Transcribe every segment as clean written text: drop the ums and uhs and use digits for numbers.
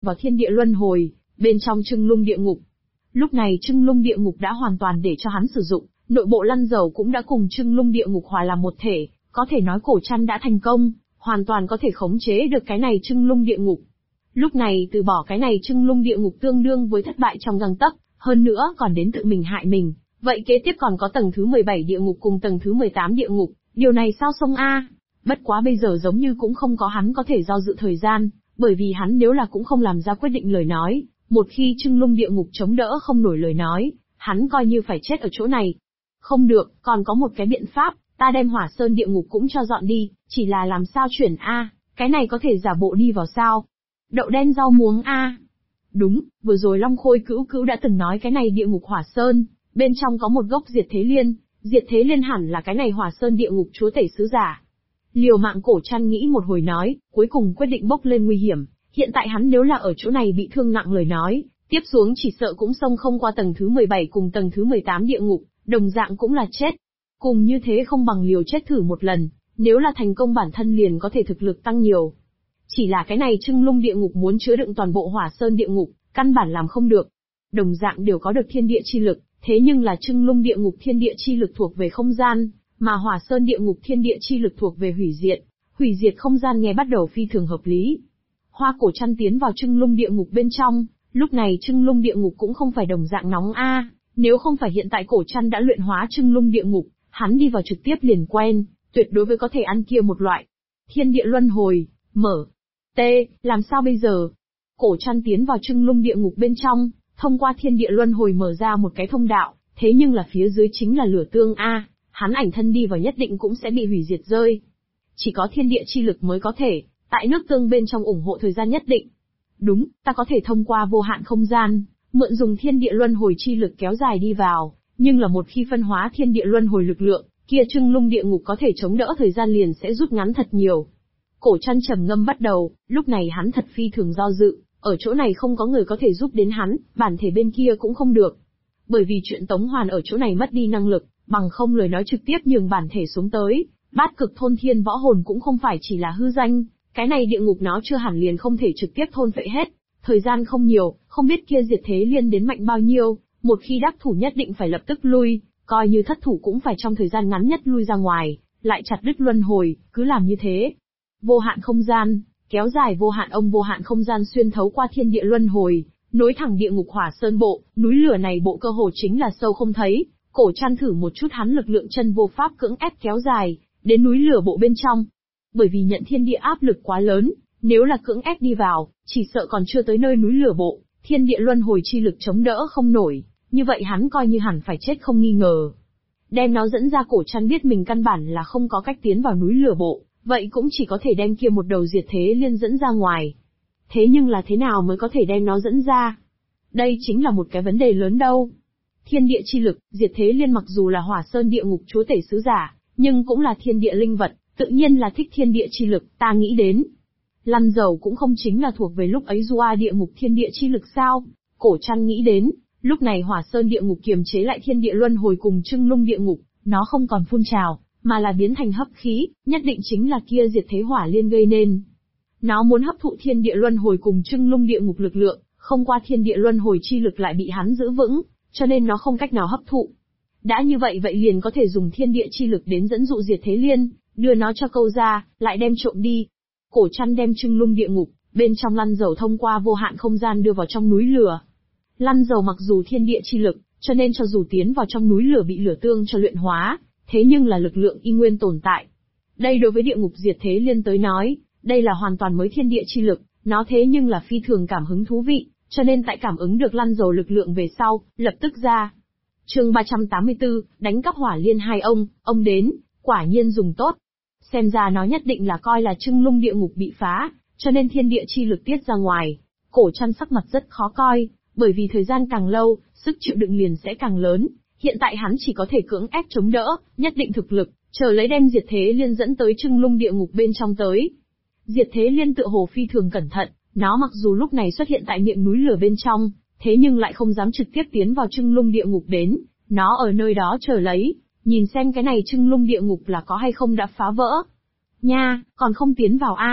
vào thiên địa luân hồi, bên trong Trưng Lung địa ngục. Lúc này Trưng Lung địa ngục đã hoàn toàn để cho hắn sử dụng, nội bộ lăn dầu cũng đã cùng Trưng Lung địa ngục hòa làm một thể, có thể nói Cổ Trăn đã thành công, hoàn toàn có thể khống chế được cái này Trưng Lung địa ngục. Lúc này từ bỏ cái này Trưng Lung địa ngục tương đương với thất bại trong gang tấc, hơn nữa còn đến tự mình hại mình. Vậy kế tiếp còn có tầng thứ 17 địa ngục cùng tầng thứ 18 địa ngục, điều này sao xông a? Bất quá bây giờ giống như cũng không có hắn có thể do dự thời gian, bởi vì hắn nếu là cũng không làm ra quyết định lời nói, một khi Trưng Lung địa ngục chống đỡ không nổi lời nói, hắn coi như phải chết ở chỗ này. Không được, còn có một cái biện pháp, ta đem Hỏa Sơn địa ngục cũng cho dọn đi, chỉ là làm sao chuyển a? Cái này có thể giả bộ đi vào sao? Đậu đen rau muống a? Đúng, vừa rồi Long Khôi Cữu Cữu đã từng nói cái này địa ngục Hỏa Sơn, bên trong có một gốc Diệt Thế Liên, Diệt Thế Liên hẳn là cái này Hỏa Sơn địa ngục chúa tể sứ giả. Liều mạng Cổ Trăn nghĩ một hồi nói, cuối cùng quyết định bốc lên nguy hiểm, hiện tại hắn nếu là ở chỗ này bị thương nặng lời nói, tiếp xuống chỉ sợ cũng xông không qua tầng thứ 17 cùng tầng thứ 18 địa ngục, đồng dạng cũng là chết. Cùng như thế không bằng liều chết thử một lần, nếu là thành công bản thân liền có thể thực lực tăng nhiều. Chỉ là cái này Trưng Lung địa ngục muốn chứa đựng toàn bộ Hỏa Sơn địa ngục, căn bản làm không được. Đồng dạng đều có được thiên địa chi lực, thế nhưng là Trưng Lung địa ngục thiên địa chi lực thuộc về không gian, mà Hỏa Sơn địa ngục thiên địa chi lực thuộc về hủy diệt. Hủy diệt không gian nghe bắt đầu phi thường hợp lý. Hoa Cổ Trăn tiến vào Trưng Lung địa ngục bên trong, lúc này Trưng Lung địa ngục cũng không phải đồng dạng nóng a, nếu không phải hiện tại Cổ Trăn đã luyện hóa Trưng Lung địa ngục, hắn đi vào trực tiếp liền quen, tuyệt đối với có thể ăn kia một loại. Thiên địa luân hồi, mở. T, làm sao bây giờ? Cổ Trăn tiến vào Trưng Lung địa ngục bên trong, thông qua thiên địa luân hồi mở ra một cái thông đạo, thế nhưng là phía dưới chính là lửa tương a, hắn ảnh thân đi vào nhất định cũng sẽ bị hủy diệt rơi. Chỉ có thiên địa chi lực mới có thể, tại nước tương bên trong ủng hộ thời gian nhất định. Đúng, ta có thể thông qua vô hạn không gian, mượn dùng thiên địa luân hồi chi lực kéo dài đi vào, nhưng là một khi phân hóa thiên địa luân hồi lực lượng, kia Trưng Lung địa ngục có thể chống đỡ thời gian liền sẽ rút ngắn thật nhiều. Cổ Trăn trầm ngâm bắt đầu, lúc này hắn thật phi thường do dự, ở chỗ này không có người có thể giúp đến hắn, bản thể bên kia cũng không được. Bởi vì chuyện Tống Hoàn ở chỗ này mất đi năng lực, bằng không lời nói trực tiếp nhường bản thể xuống tới, Bát Cực thôn thiên võ hồn cũng không phải chỉ là hư danh, cái này địa ngục nó chưa hẳn liền không thể trực tiếp thôn phệ hết. Thời gian không nhiều, không biết kia Diệt Thế Liên đến mạnh bao nhiêu, một khi đắc thủ nhất định phải lập tức lui, coi như thất thủ cũng phải trong thời gian ngắn nhất lui ra ngoài, lại chặt đứt luân hồi, cứ làm như thế. Vô hạn không gian, kéo dài vô hạn không gian xuyên thấu qua thiên địa luân hồi, nối thẳng địa ngục Hỏa Sơn bộ, núi lửa này bộ cơ hồ chính là sâu không thấy. Cổ Trăn thử một chút hắn lực lượng chân vô pháp cưỡng ép kéo dài đến núi lửa bộ bên trong. Bởi vì nhận thiên địa áp lực quá lớn, nếu là cưỡng ép đi vào, chỉ sợ còn chưa tới nơi núi lửa bộ, thiên địa luân hồi chi lực chống đỡ không nổi, như vậy hắn coi như hẳn phải chết không nghi ngờ. Đem nó dẫn ra, Cổ Trăn biết mình căn bản là không có cách tiến vào núi lửa bộ, vậy cũng chỉ có thể đem kia một đầu Diệt Thế Liên dẫn ra ngoài. Thế nhưng là thế nào mới có thể đem nó dẫn ra? Đây chính là một cái vấn đề lớn đâu. Thiên địa chi lực, Diệt Thế Liên mặc dù là Hỏa Sơn địa ngục chúa tể sứ giả, nhưng cũng là thiên địa linh vật, tự nhiên là thích thiên địa chi lực, ta nghĩ đến. Lăn dầu cũng không chính là thuộc về lúc ấy Dua địa ngục thiên địa chi lực sao? Cổ Trăn nghĩ đến, lúc này Hỏa Sơn địa ngục kiềm chế lại thiên địa luân hồi cùng Trưng Lung địa ngục, nó không còn phun trào, mà là biến thành hấp khí, nhất định chính là kia Diệt Thế Hỏa Liên gây nên. Nó muốn hấp thụ thiên địa luân hồi cùng Trưng Lung địa ngục lực lượng, không qua thiên địa luân hồi chi lực lại bị hắn giữ vững, cho nên nó không cách nào hấp thụ. Đã như vậy liền có thể dùng thiên địa chi lực đến dẫn dụ Diệt Thế Liên, đưa nó cho câu ra, lại đem trộm đi. Cổ Trăn đem Trưng Lung địa ngục, bên trong lăn dầu thông qua vô hạn không gian đưa vào trong núi lửa. Lăn dầu mặc dù thiên địa chi lực, cho nên cho dù tiến vào trong núi lửa bị lửa tương cho luyện hóa, thế nhưng là lực lượng y nguyên tồn tại. Đây đối với địa ngục Diệt Thế Liên tới nói, đây là hoàn toàn mới thiên địa chi lực, nó thế nhưng là phi thường cảm hứng thú vị, cho nên tại cảm ứng được lăn dầu lực lượng về sau, lập tức ra. Chương 384, đánh cắp Hỏa Liên hai ông đến, quả nhiên dùng tốt. Xem ra nó nhất định là coi là Trưng Lung địa ngục bị phá, cho nên thiên địa chi lực tiết ra ngoài. Cổ Trăn sắc mặt rất khó coi, bởi vì thời gian càng lâu, sức chịu đựng liền sẽ càng lớn. Hiện tại hắn chỉ có thể cưỡng ép chống đỡ, nhất định thực lực, chờ lấy đem Diệt Thế Liên dẫn tới Trưng Lung địa ngục bên trong tới. Diệt Thế Liên tựa hồ phi thường cẩn thận, nó mặc dù lúc này xuất hiện tại miệng núi lửa bên trong, thế nhưng lại không dám trực tiếp tiến vào Trưng Lung địa ngục đến, nó ở nơi đó chờ lấy, nhìn xem cái này Trưng Lung địa ngục là có hay không đã phá vỡ. Nha, còn không tiến vào a?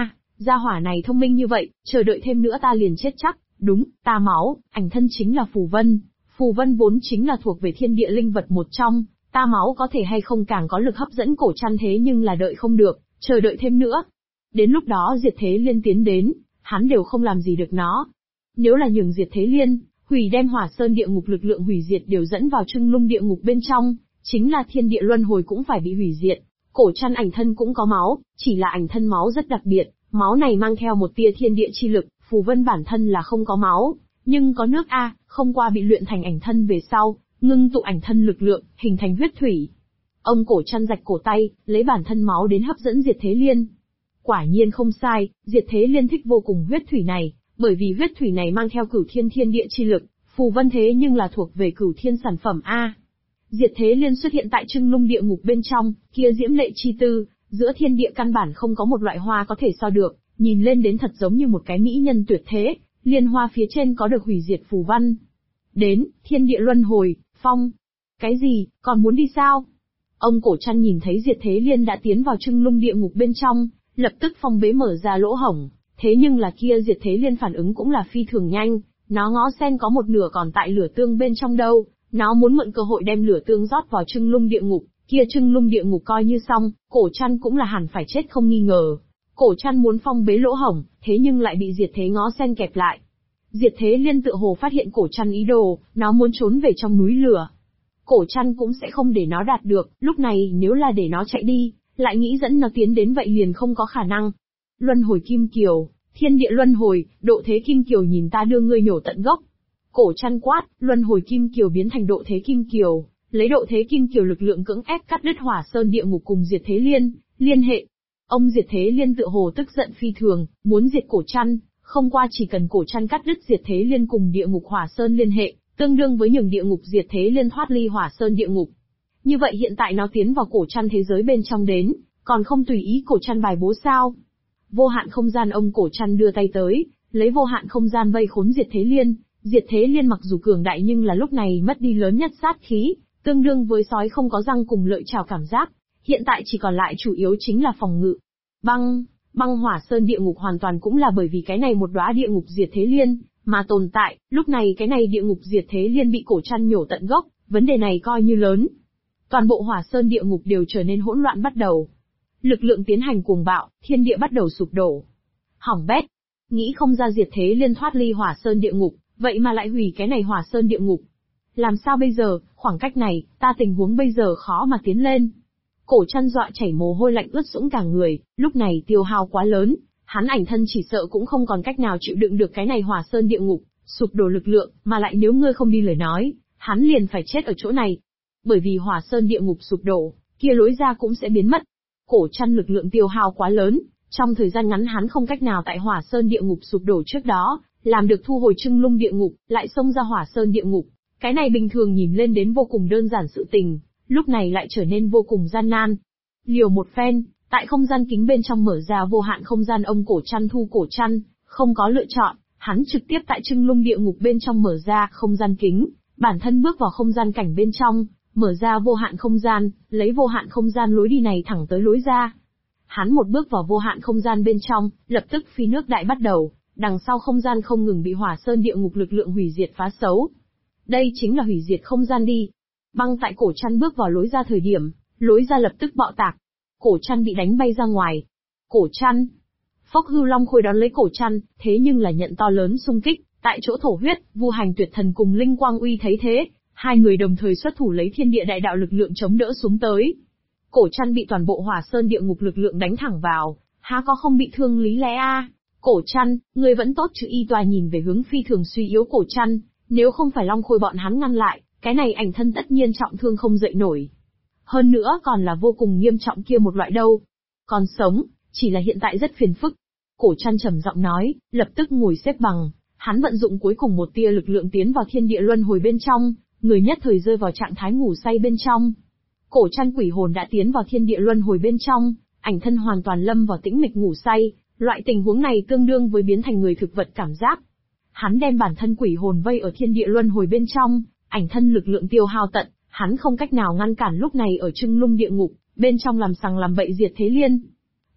Gia hỏa này thông minh như vậy, chờ đợi thêm nữa ta liền chết chắc. Đúng, ta máu, ảnh thân chính là phù vân. Phù vân vốn chính là thuộc về thiên địa linh vật một trong, ta máu có thể hay không càng có lực hấp dẫn Cổ Trăn, thế nhưng là đợi không được, chờ đợi thêm nữa. Đến lúc đó Diệt Thế Liên tiến đến, hắn đều không làm gì được nó. Nếu là nhường Diệt Thế Liên, hủy đem Hỏa Sơn địa ngục lực lượng hủy diệt đều dẫn vào Trưng Lung địa ngục bên trong, chính là thiên địa luân hồi cũng phải bị hủy diệt. Cổ Trăn ảnh thân cũng có máu, chỉ là ảnh thân máu rất đặc biệt, máu này mang theo một tia thiên địa chi lực, phù vân bản thân là không có máu, nhưng có nước a, không qua bị luyện thành ảnh thân về sau, ngưng tụ ảnh thân lực lượng, hình thành huyết thủy. Ông Cổ Trăn rạch cổ tay, lấy bản thân máu đến hấp dẫn Diệt Thế Liên. Quả nhiên không sai, Diệt Thế Liên thích vô cùng huyết thủy này, bởi vì huyết thủy này mang theo cửu thiên thiên địa chi lực, phù vân thế nhưng là thuộc về cửu thiên sản phẩm a. Diệt Thế Liên xuất hiện tại Trưng Lung địa ngục bên trong, kia diễm lệ chi tư, giữa thiên địa căn bản không có một loại hoa có thể so được, nhìn lên đến thật giống như một cái mỹ nhân tuyệt thế, liên hoa phía trên có được hủy diệt phù văn. Đến, thiên địa luân hồi, phong. Cái gì, còn muốn đi sao? Ông Cổ Trăn nhìn thấy Diệt Thế Liên đã tiến vào Trưng Lung địa ngục bên trong, lập tức phong bế mở ra lỗ hổng, thế nhưng là kia Diệt Thế Liên phản ứng cũng là phi thường nhanh, nó ngó sen có một nửa còn tại lửa tương bên trong đâu, nó muốn mượn cơ hội đem lửa tương rót vào Trưng Lung địa ngục, kia Trưng Lung địa ngục coi như xong, Cổ Trăn cũng là hẳn phải chết không nghi ngờ. Cổ Trăn muốn phong bế lỗ hổng, thế nhưng lại bị Diệt Thế ngó sen kẹp lại. Diệt Thế Liên tựa hồ phát hiện Cổ Trăn ý đồ, nó muốn trốn về trong núi lửa. Cổ Trăn cũng sẽ không để nó đạt được, lúc này nếu là để nó chạy đi, lại nghĩ dẫn nó tiến đến vậy liền không có khả năng. Luân hồi kim kiều, thiên địa luân hồi, độ thế kim kiều nhìn ta đưa ngươi nhổ tận gốc. Cổ Trăn quát, luân hồi kim kiều biến thành độ thế kim kiều, lấy độ thế kim kiều lực lượng cưỡng ép cắt đứt Hỏa Sơn địa ngục cùng Diệt Thế Liên, liên hệ. Ông Diệt Thế Liên tựa hồ tức giận phi thường, muốn diệt Cổ Trăn, không qua chỉ cần Cổ Trăn cắt đứt Diệt Thế Liên cùng địa ngục Hỏa Sơn liên hệ, tương đương với nhường địa ngục Diệt Thế Liên thoát ly Hỏa Sơn địa ngục. Như vậy hiện tại nó tiến vào Cổ Trăn thế giới bên trong đến, còn không tùy ý Cổ Trăn bài bố sao? Vô hạn không gian ông Cổ Trăn đưa tay tới, lấy vô hạn không gian vây khốn Diệt Thế Liên. Diệt Thế Liên mặc dù cường đại nhưng là lúc này mất đi lớn nhất sát khí, tương đương với sói không có răng cùng lợi chảo cảm giác, hiện tại chỉ còn lại chủ yếu chính là phòng ngự. Băng Hỏa Sơn địa ngục hoàn toàn cũng là bởi vì cái này một đóa địa ngục Diệt Thế Liên mà tồn tại, lúc này cái này địa ngục Diệt Thế Liên bị Cổ Trăn nhổ tận gốc, vấn đề này coi như lớn. Toàn bộ Hỏa Sơn địa ngục đều trở nên hỗn loạn bắt đầu. Lực lượng tiến hành cuồng bạo, thiên địa bắt đầu sụp đổ. Hỏng bét, nghĩ không ra Diệt Thế Liên thoát ly Hỏa Sơn địa ngục, vậy mà lại hủy cái này Hỏa Sơn địa ngục. Làm sao bây giờ, khoảng cách này, ta tình huống bây giờ khó mà tiến lên. Cổ Trăn dọa chảy mồ hôi lạnh ướt sũng cả người, lúc này tiêu hao quá lớn, hắn ảnh thân chỉ sợ cũng không còn cách nào chịu đựng được cái này Hỏa Sơn địa ngục, sụp đổ lực lượng, mà lại nếu ngươi không đi lời nói, hắn liền phải chết ở chỗ này. Bởi vì Hỏa Sơn địa ngục sụp đổ, kia lối ra cũng sẽ biến mất. Cổ Trăn lực lượng tiêu hao quá lớn, trong thời gian ngắn hắn không cách nào tại Hỏa Sơn địa ngục sụp đổ trước đó, làm được thu hồi Trưng Lung địa ngục, lại xông ra Hỏa Sơn địa ngục. Cái này bình thường nhìn lên đến vô cùng đơn giản sự tình, lúc này lại trở nên vô cùng gian nan. Liều một phen, tại không gian kính bên trong mở ra vô hạn không gian ông Cổ Trăn thu Cổ Trăn, không có lựa chọn, hắn trực tiếp tại Trưng Lung địa ngục bên trong mở ra không gian kính, bản thân bước vào không gian cảnh bên trong, mở ra vô hạn không gian, lấy vô hạn không gian lối đi này thẳng tới lối ra. Hắn một bước vào vô hạn không gian bên trong, lập tức phi nước đại bắt đầu, đằng sau không gian không ngừng bị Hỏa Sơn địa ngục lực lượng hủy diệt phá xấu. Đây chính là hủy diệt không gian đi. Băng tại Cổ Trăn bước vào lối ra thời điểm, lối ra lập tức bạo tạc. Cổ Trăn bị đánh bay ra ngoài. Cổ Trăn. Phốc Hưu Long Khôi đón lấy Cổ Trăn, thế nhưng là nhận to lớn xung kích, tại chỗ thổ huyết, Vu Hành Tuyệt Thần cùng Linh Quang Uy thấy thế, hai người đồng thời xuất thủ lấy thiên địa đại đạo lực lượng chống đỡ xuống tới. Cổ Trăn bị toàn bộ Hỏa Sơn địa ngục lực lượng đánh thẳng vào, há có không bị thương lý lẽ a? Cổ Trăn, người vẫn tốt chứ? Y Tòa nhìn về hướng phi thường suy yếu Cổ Trăn, nếu không phải Long Khôi bọn hắn ngăn lại, cái này ảnh thân tất nhiên trọng thương không dậy nổi. Hơn nữa còn là vô cùng nghiêm trọng kia một loại đâu. Còn sống, chỉ là hiện tại rất phiền phức. Cổ Trăn trầm giọng nói, lập tức ngồi xếp bằng, hắn vận dụng cuối cùng một tia lực lượng tiến vào thiên địa luân hồi bên trong, người nhất thời rơi vào trạng thái ngủ say bên trong. Cổ Trăn quỷ hồn đã tiến vào thiên địa luân hồi bên trong, ảnh thân hoàn toàn lâm vào tĩnh mịch ngủ say, loại tình huống này tương đương với biến thành người thực vật cảm giác. Hắn đem bản thân quỷ hồn vây ở thiên địa luân hồi bên trong, ảnh thân lực lượng tiêu hao tận, hắn không cách nào ngăn cản lúc này ở Trưng Lung địa ngục, bên trong làm sằng làm bậy Diệt Thế Liên.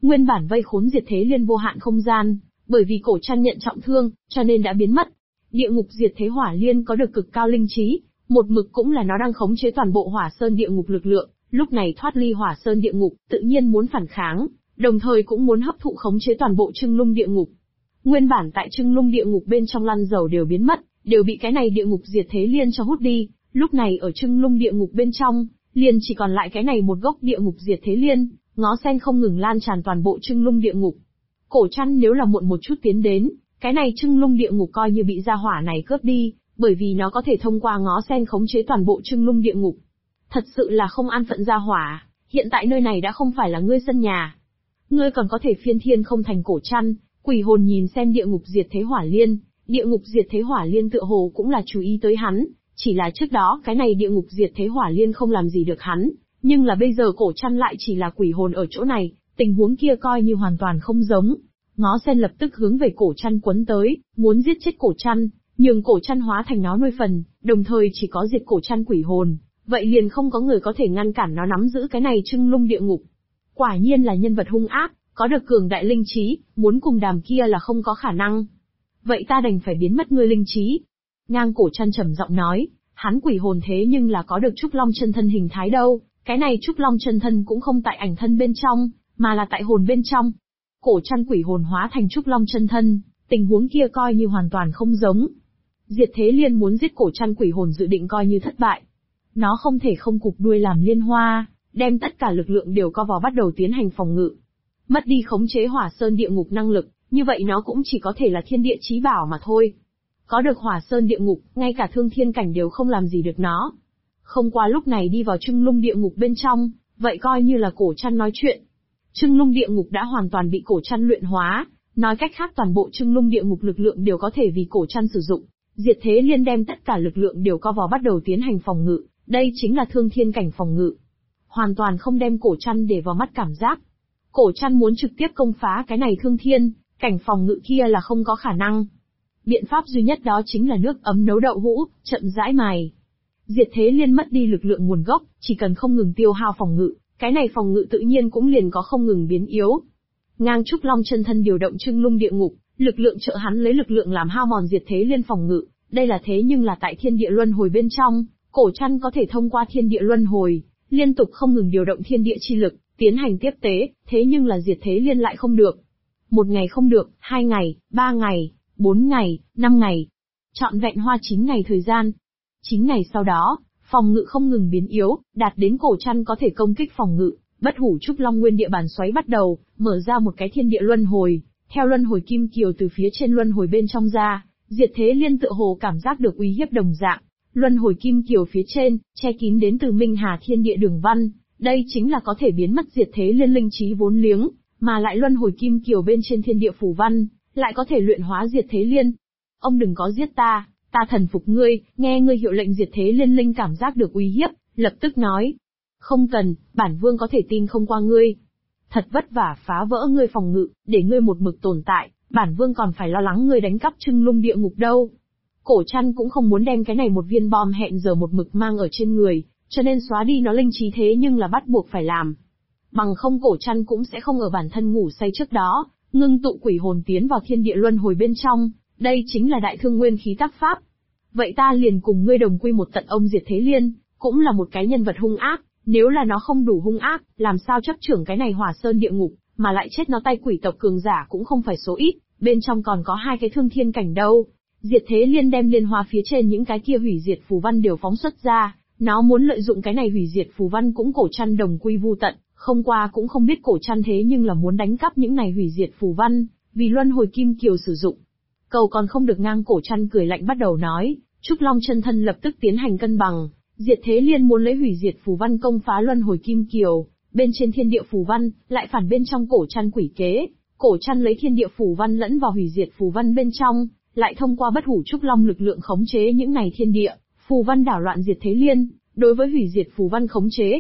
Nguyên bản vây khốn Diệt Thế Liên vô hạn không gian, bởi vì Cổ Trăn nhận trọng thương, cho nên đã biến mất. Địa ngục Diệt Thế Hỏa Liên có được cực cao linh trí, một mực cũng là nó đang khống chế toàn bộ Hỏa Sơn địa ngục lực lượng, lúc này thoát ly Hỏa Sơn địa ngục, tự nhiên muốn phản kháng, đồng thời cũng muốn hấp thụ khống chế toàn bộ Trưng Lung địa ngục. Nguyên bản tại Trưng Lung địa ngục bên trong lăn dầu đều biến mất, đều bị cái này địa ngục Diệt Thế Liên cho hút đi, lúc này ở Trưng Lung địa ngục bên trong, liền chỉ còn lại cái này một gốc địa ngục Diệt Thế Liên, ngó sen không ngừng lan tràn toàn bộ Trưng Lung địa ngục. Cổ Trăn nếu là muộn một chút tiến đến, cái này Trưng Lung địa ngục coi như bị gia hỏa này cướp đi, bởi vì nó có thể thông qua ngó sen khống chế toàn bộ Trưng Lung địa ngục. Thật sự là không an phận gia hỏa, hiện tại nơi này đã không phải là ngươi sân nhà. Ngươi còn có thể phiên thiên không thành. Cổ Trăn, quỷ hồn nhìn xem địa ngục Diệt Thế Hỏa Liên, địa ngục Diệt Thế Hỏa Liên tựa hồ cũng là chú ý tới hắn, chỉ là trước đó cái này địa ngục Diệt Thế Hỏa Liên không làm gì được hắn, nhưng là bây giờ Cổ Trăn lại chỉ là quỷ hồn ở chỗ này, tình huống kia coi như hoàn toàn không giống. Ngó sen lập tức hướng về Cổ Trăn quấn tới, muốn giết chết Cổ Trăn, nhường Cổ Trăn hóa thành nó nuôi phần, đồng thời chỉ có diệt Cổ Trăn quỷ hồn, vậy liền không có người có thể ngăn cản nó nắm giữ cái này Trưng Lung địa ngục. Quả nhiên là nhân vật hung ác, có được cường đại linh trí, muốn cùng đàm kia là không có khả năng. Vậy ta đành phải biến mất ngươi linh trí. Ngang Cổ Trăn trầm giọng nói, hắn quỷ hồn thế nhưng là có được Trúc Long chân thân hình thái đâu, cái này Trúc Long chân thân cũng không tại ảnh thân bên trong, mà là tại hồn bên trong. Cổ Trăn quỷ hồn hóa thành Trúc Long chân thân, tình huống kia coi như hoàn toàn không giống. Diệt Thế Liên muốn giết Cổ Trăn quỷ hồn dự định coi như thất bại. Nó không thể không cụp đuôi làm liên hoa, đem tất cả lực lượng đều co vào bắt đầu tiến hành phòng ngự. Mất đi khống chế Hỏa Sơn địa ngục năng lực, như vậy nó cũng chỉ có thể là thiên địa chí bảo mà thôi. Có được Hỏa Sơn địa ngục, ngay cả thương thiên cảnh đều không làm gì được nó. Không qua lúc này đi vào Trưng Lung địa ngục bên trong, vậy coi như là Cổ Trăn nói chuyện. Trưng Lung địa ngục đã hoàn toàn bị Cổ Trăn luyện hóa, nói cách khác toàn bộ Trưng Lung địa ngục lực lượng đều có thể vì Cổ Trăn sử dụng. Diệt Thế Liên đem tất cả lực lượng đều co vào bắt đầu tiến hành phòng ngự, đây chính là thương thiên cảnh phòng ngự. Hoàn toàn không đem Cổ Trăn để vào mắt cảm giác. Cổ Trăn muốn trực tiếp công phá cái này thương thiên cảnh phòng ngự kia là không có khả năng. Biện pháp duy nhất đó chính là nước ấm nấu đậu hũ, chậm rãi mài. Diệt Thế Liên mất đi lực lượng nguồn gốc, chỉ cần không ngừng tiêu hao phòng ngự, cái này phòng ngự tự nhiên cũng liền có không ngừng biến yếu. Ngang Trúc Long chân thân điều động Trưng Lung địa ngục, lực lượng trợ hắn lấy lực lượng làm hao mòn Diệt Thế Liên phòng ngự, đây là thế nhưng là tại thiên địa luân hồi bên trong, Cổ Trăn có thể thông qua thiên địa luân hồi, liên tục không ngừng điều động thiên địa chi lực, tiến hành tiếp tế, thế nhưng là Diệt Thế Liên lại không được. Một ngày không được, 2 ngày, 3 ngày, 4 ngày, 5 ngày. Trọn vẹn hoa 9 ngày thời gian. 9 ngày sau đó, phòng ngự không ngừng biến yếu, đạt đến Cổ Trăn có thể công kích phòng ngự, bất hủ Trúc Long nguyên địa bàn xoáy bắt đầu, mở ra một cái thiên địa luân hồi, theo luân hồi kim kiều từ phía trên luân hồi bên trong ra, Diệt Thế Liên tựa hồ cảm giác được uy hiếp đồng dạng. Luân hồi kim kiều phía trên, che kín đến từ Minh Hà thiên địa đường văn, đây chính là có thể biến mất Diệt Thế Liên linh trí vốn liếng, mà lại luân hồi kim kiều bên trên thiên địa phù văn, lại có thể luyện hóa Diệt Thế Liên. Ông đừng có giết ta, ta thần phục ngươi. Nghe ngươi hiệu lệnh Diệt Thế Liên linh cảm giác được uy hiếp, lập tức nói. Không cần, bản vương có thể tin không qua ngươi. Thật vất vả phá vỡ ngươi phòng ngự, để ngươi một mực tồn tại, bản vương còn phải lo lắng ngươi đánh cắp Trưng Lung địa ngục đâu. Cổ Trăn cũng không muốn đem cái này một viên bom hẹn giờ một mực mang ở trên người, cho nên xóa đi nó linh trí thế nhưng là bắt buộc phải làm. Bằng không Cổ Trăn cũng sẽ không ở bản thân ngủ say trước đó, ngưng tụ quỷ hồn tiến vào thiên địa luân hồi bên trong, đây chính là đại thương nguyên khí tác pháp. Vậy ta liền cùng ngươi đồng quy một tận. Ông Diệt Thế Liên, cũng là một cái nhân vật hung ác, nếu là nó không đủ hung ác, làm sao chấp trưởng cái này Hỏa Sơn địa ngục, mà lại chết nó tay quỷ tộc cường giả cũng không phải số ít, bên trong còn có 2 cái thương thiên cảnh đâu. Diệt Thế Liên đem liên hoa phía trên những cái kia hủy diệt phù văn đều phóng xuất ra, nó muốn lợi dụng cái này hủy diệt phù văn cũng Cổ Trăn đồng quy vu tận, không qua cũng không biết Cổ Trăn thế nhưng là muốn đánh cắp những này hủy diệt phù văn, vì luân hồi kim kiều sử dụng. Cầu còn không được. Ngang Cổ Trăn cười lạnh bắt đầu nói, Trúc Long chân thân lập tức tiến hành cân bằng, Diệt Thế Liên muốn lấy hủy diệt phù văn công phá luân hồi kim kiều, bên trên thiên địa phù văn, lại phản bên trong Cổ Trăn quỷ kế, Cổ Trăn lấy thiên địa phù văn lẫn vào hủy diệt phù văn bên trong, lại thông qua bất hủ Trúc Long lực lượng khống chế những này thiên địa phù văn đảo loạn Diệt Thế Liên, đối với hủy diệt phù văn khống chế.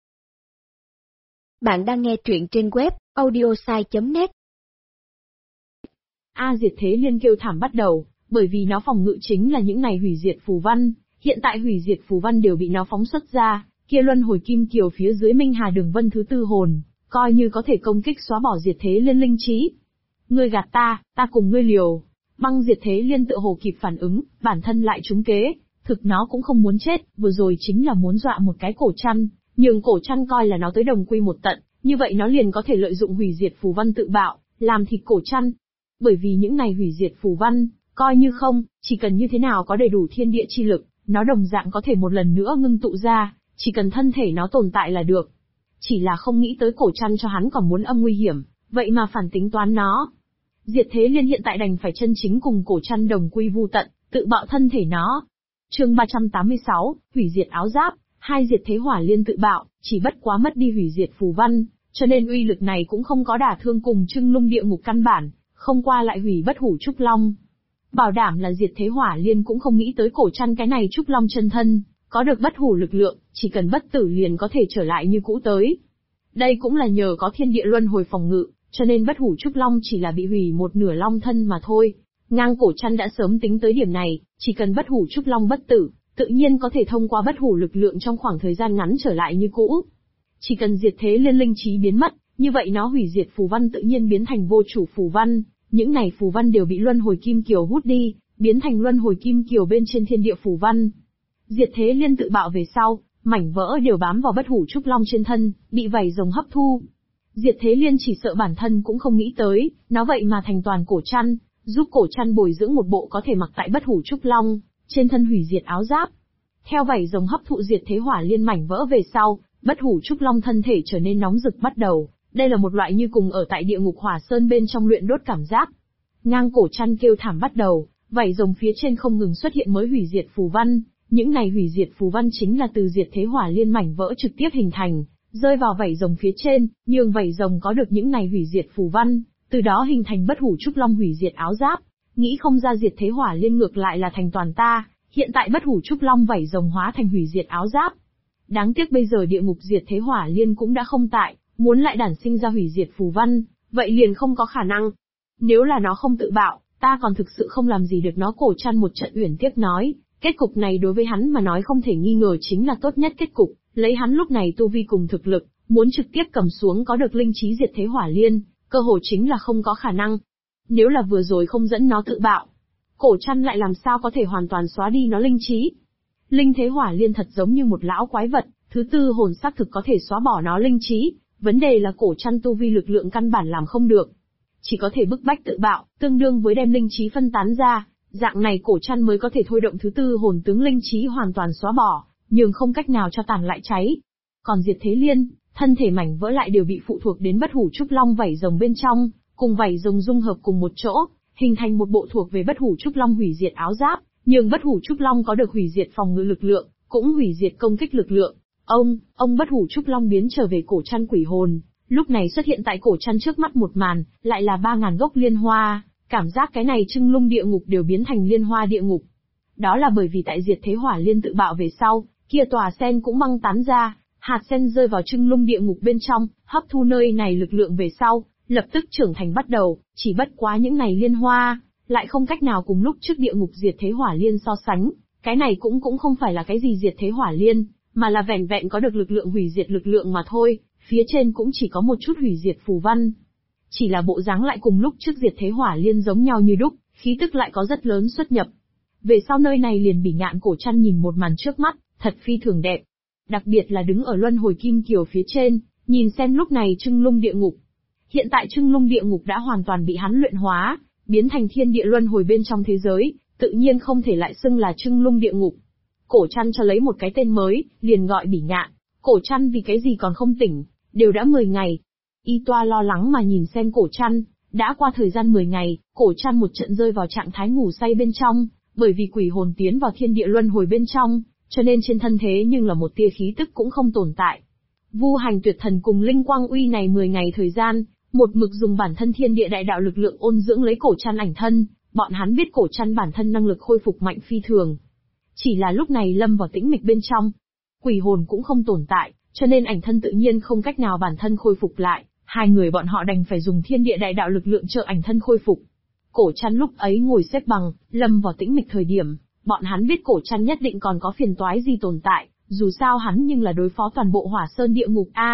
Bạn đang nghe truyện trên web audiosai.net. Diệt Thế Liên kêu thảm bắt đầu, bởi vì nó phòng ngự chính là những này hủy diệt phù văn, hiện tại hủy diệt phù văn đều bị nó phóng xuất ra, kia luân hồi kim kiều phía dưới Minh Hà đường vân thứ tư hồn, coi như có thể công kích xóa bỏ Diệt Thế Liên linh trí. Ngươi gạt ta cùng ngươi liều. Băng Diệt Thế Liên tựa hồ kịp phản ứng, bản thân lại trúng kế, thực nó cũng không muốn chết, vừa rồi chính là muốn dọa một cái Cổ Trăn, nhưng Cổ Trăn coi là nó tới đồng quy một tận, như vậy nó liền có thể lợi dụng hủy diệt phù văn tự bạo, làm thịt Cổ Trăn. Bởi vì những này hủy diệt phù văn, coi như không, chỉ cần như thế nào có đầy đủ thiên địa chi lực, nó đồng dạng có thể một lần nữa ngưng tụ ra, chỉ cần thân thể nó tồn tại là được. Chỉ là không nghĩ tới Cổ Trăn cho hắn còn muốn âm nguy hiểm, vậy mà phản tính toán nó. Diệt Thế Liên hiện tại đành phải chân chính cùng Cổ Trăn đồng quy vu tận, tự bạo thân thể nó. Chương 386, hủy diệt áo giáp, hai Diệt Thế Hỏa Liên tự bạo, chỉ bất quá mất đi hủy diệt phù văn, cho nên uy lực này cũng không có đả thương cùng Trưng Lung địa ngục căn bản, không qua lại hủy bất hủ trúc long. Bảo đảm là Diệt Thế Hỏa Liên cũng không nghĩ tới Cổ Trăn cái này trúc long chân thân, có được bất hủ lực lượng, chỉ cần bất tử liền có thể trở lại như cũ tới. Đây cũng là nhờ có thiên địa luân hồi phòng ngự, cho nên bất hủ trúc long chỉ là bị hủy một nửa long thân mà thôi. Ngang Cổ Trăn đã sớm tính tới điểm này, chỉ cần bất hủ trúc long bất tử, tự nhiên có thể thông qua bất hủ lực lượng trong khoảng thời gian ngắn trở lại như cũ. Chỉ cần Diệt Thế Liên linh trí biến mất, như vậy nó hủy diệt phù văn tự nhiên biến thành vô chủ phù văn, những này phù văn đều bị luân hồi kim kiều hút đi, biến thành luân hồi kim kiều bên trên thiên địa phù văn. Diệt Thế Liên tự bạo về sau, mảnh vỡ đều bám vào bất hủ trúc long trên thân, bị vảy rồng hấp thu. Diệt Thế Liên chỉ sợ bản thân cũng không nghĩ tới, nó vậy mà thành toàn Cổ Trăn, giúp Cổ Trăn bồi dưỡng một bộ có thể mặc tại bất hủ trúc long, trên thân hủy diệt áo giáp. Theo vảy rồng hấp thụ Diệt Thế Hỏa Liên mảnh vỡ về sau, bất hủ trúc long thân thể trở nên nóng rực bắt đầu, đây là một loại như cùng ở tại địa ngục hỏa sơn bên trong luyện đốt cảm giác. Ngang Cổ Trăn kêu thảm bắt đầu, vảy rồng phía trên không ngừng xuất hiện mới hủy diệt phù văn, những này hủy diệt phù văn chính là từ Diệt Thế Hỏa Liên mảnh vỡ trực tiếp hình thành, rơi vào vảy rồng phía trên, nhưng vảy rồng có được những này hủy diệt phù văn, từ đó hình thành bất hủ trúc long hủy diệt áo giáp. Nghĩ không ra Diệt Thế Hỏa Liên ngược lại là thành toàn ta, hiện tại bất hủ trúc long vảy rồng hóa thành hủy diệt áo giáp. Đáng tiếc bây giờ địa ngục Diệt Thế Hỏa Liên cũng đã không tại, muốn lại đản sinh ra hủy diệt phù văn, vậy liền không có khả năng. Nếu là nó không tự bạo, ta còn thực sự không làm gì được nó. Cổ Trăn một trận uyển tiếc nói, kết cục này đối với hắn mà nói không thể nghi ngờ chính là tốt nhất kết cục, lấy hắn lúc này tu vi cùng thực lực, muốn trực tiếp cầm xuống có được linh trí Diệt Thế Hỏa Liên, cơ hội chính là không có khả năng. Nếu là vừa rồi không dẫn nó tự bạo, Cổ Trăn lại làm sao có thể hoàn toàn xóa đi nó linh trí. Linh Thế Hỏa Liên thật giống như một lão quái vật, thứ tư hồn xác thực có thể xóa bỏ nó linh trí, vấn đề là Cổ Trăn tu vi lực lượng căn bản làm không được. Chỉ có thể bức bách tự bạo, tương đương với đem linh trí phân tán ra, dạng này Cổ Trăn mới có thể thôi động thứ tư hồn tướng linh trí hoàn toàn xóa bỏ, nhưng không cách nào cho tàn lại cháy. Còn Diệt Thế Liên, thân thể mảnh vỡ lại đều bị phụ thuộc đến bất hủ trúc long vảy rồng bên trong, cùng vảy rồng dung hợp cùng một chỗ, hình thành một bộ thuộc về bất hủ trúc long hủy diệt áo giáp, nhưng bất hủ trúc long có được hủy diệt phòng ngự lực lượng, cũng hủy diệt công kích lực lượng. Ông bất hủ trúc long biến trở về Cổ Trăn quỷ hồn, lúc này xuất hiện tại Cổ Trăn trước mắt một màn, lại là 3000 gốc liên hoa, cảm giác cái này Trưng Lung địa ngục đều biến thành liên hoa địa ngục. Đó là bởi vì tại Diệt Thế Hỏa Liên tự bạo về sau, kia tòa sen cũng băng tán ra, hạt sen rơi vào Trưng Lung địa ngục bên trong, hấp thu nơi này lực lượng về sau, lập tức trưởng thành bắt đầu, chỉ bất quá những này liên hoa, lại không cách nào cùng lúc trước địa ngục Diệt Thế Hỏa Liên so sánh, cái này cũng không phải là cái gì Diệt Thế Hỏa Liên, mà là vẻn vẹn có được lực lượng hủy diệt lực lượng mà thôi, phía trên cũng chỉ có một chút hủy diệt phù văn. Chỉ là bộ dáng lại cùng lúc trước Diệt Thế Hỏa Liên giống nhau như đúc, khí tức lại có rất lớn xuất nhập. Về sau nơi này liền Bỉ Ngạn Cổ Trăn nhìn một màn trước mắt, thật phi thường đẹp. Đặc biệt là đứng ở luân hồi kim kiều phía trên, nhìn xem lúc này Trưng Lung địa ngục. Hiện tại Trưng Lung địa ngục đã hoàn toàn bị hắn luyện hóa, biến thành thiên địa luân hồi bên trong thế giới, tự nhiên không thể lại xưng là Trưng Lung địa ngục. Cổ Trăn cho lấy một cái tên mới, liền gọi Bỉ Ngạn. Cổ Trăn vì cái gì còn không tỉnh, đều đã 10 ngày. Y Toa lo lắng mà nhìn xem Cổ Trăn, đã qua thời gian 10 ngày, Cổ Trăn một trận rơi vào trạng thái ngủ say bên trong, bởi vì quỷ hồn tiến vào thiên địa luân hồi bên trong, cho nên trên thân thế nhưng là một tia khí tức cũng không tồn tại. Vu Hành Tuyệt Thần cùng Linh Quang Uy này 10 ngày thời gian, một mực dùng bản thân thiên địa đại đạo lực lượng ôn dưỡng lấy Cổ Trăn ảnh thân, bọn hắn biết Cổ Trăn bản thân năng lực khôi phục mạnh phi thường. Chỉ là lúc này lâm vào tĩnh mịch bên trong, quỷ hồn cũng không tồn tại, cho nên ảnh thân tự nhiên không cách nào bản thân khôi phục lại, hai người bọn họ đành phải dùng thiên địa đại đạo lực lượng trợ ảnh thân khôi phục. Cổ Trăn lúc ấy ngồi xếp bằng, lâm vào tĩnh mịch thời điểm, bọn hắn biết Cổ Trăn nhất định còn có phiền toái gì tồn tại, dù sao hắn nhưng là đối phó toàn bộ Hỏa Sơn địa ngục a.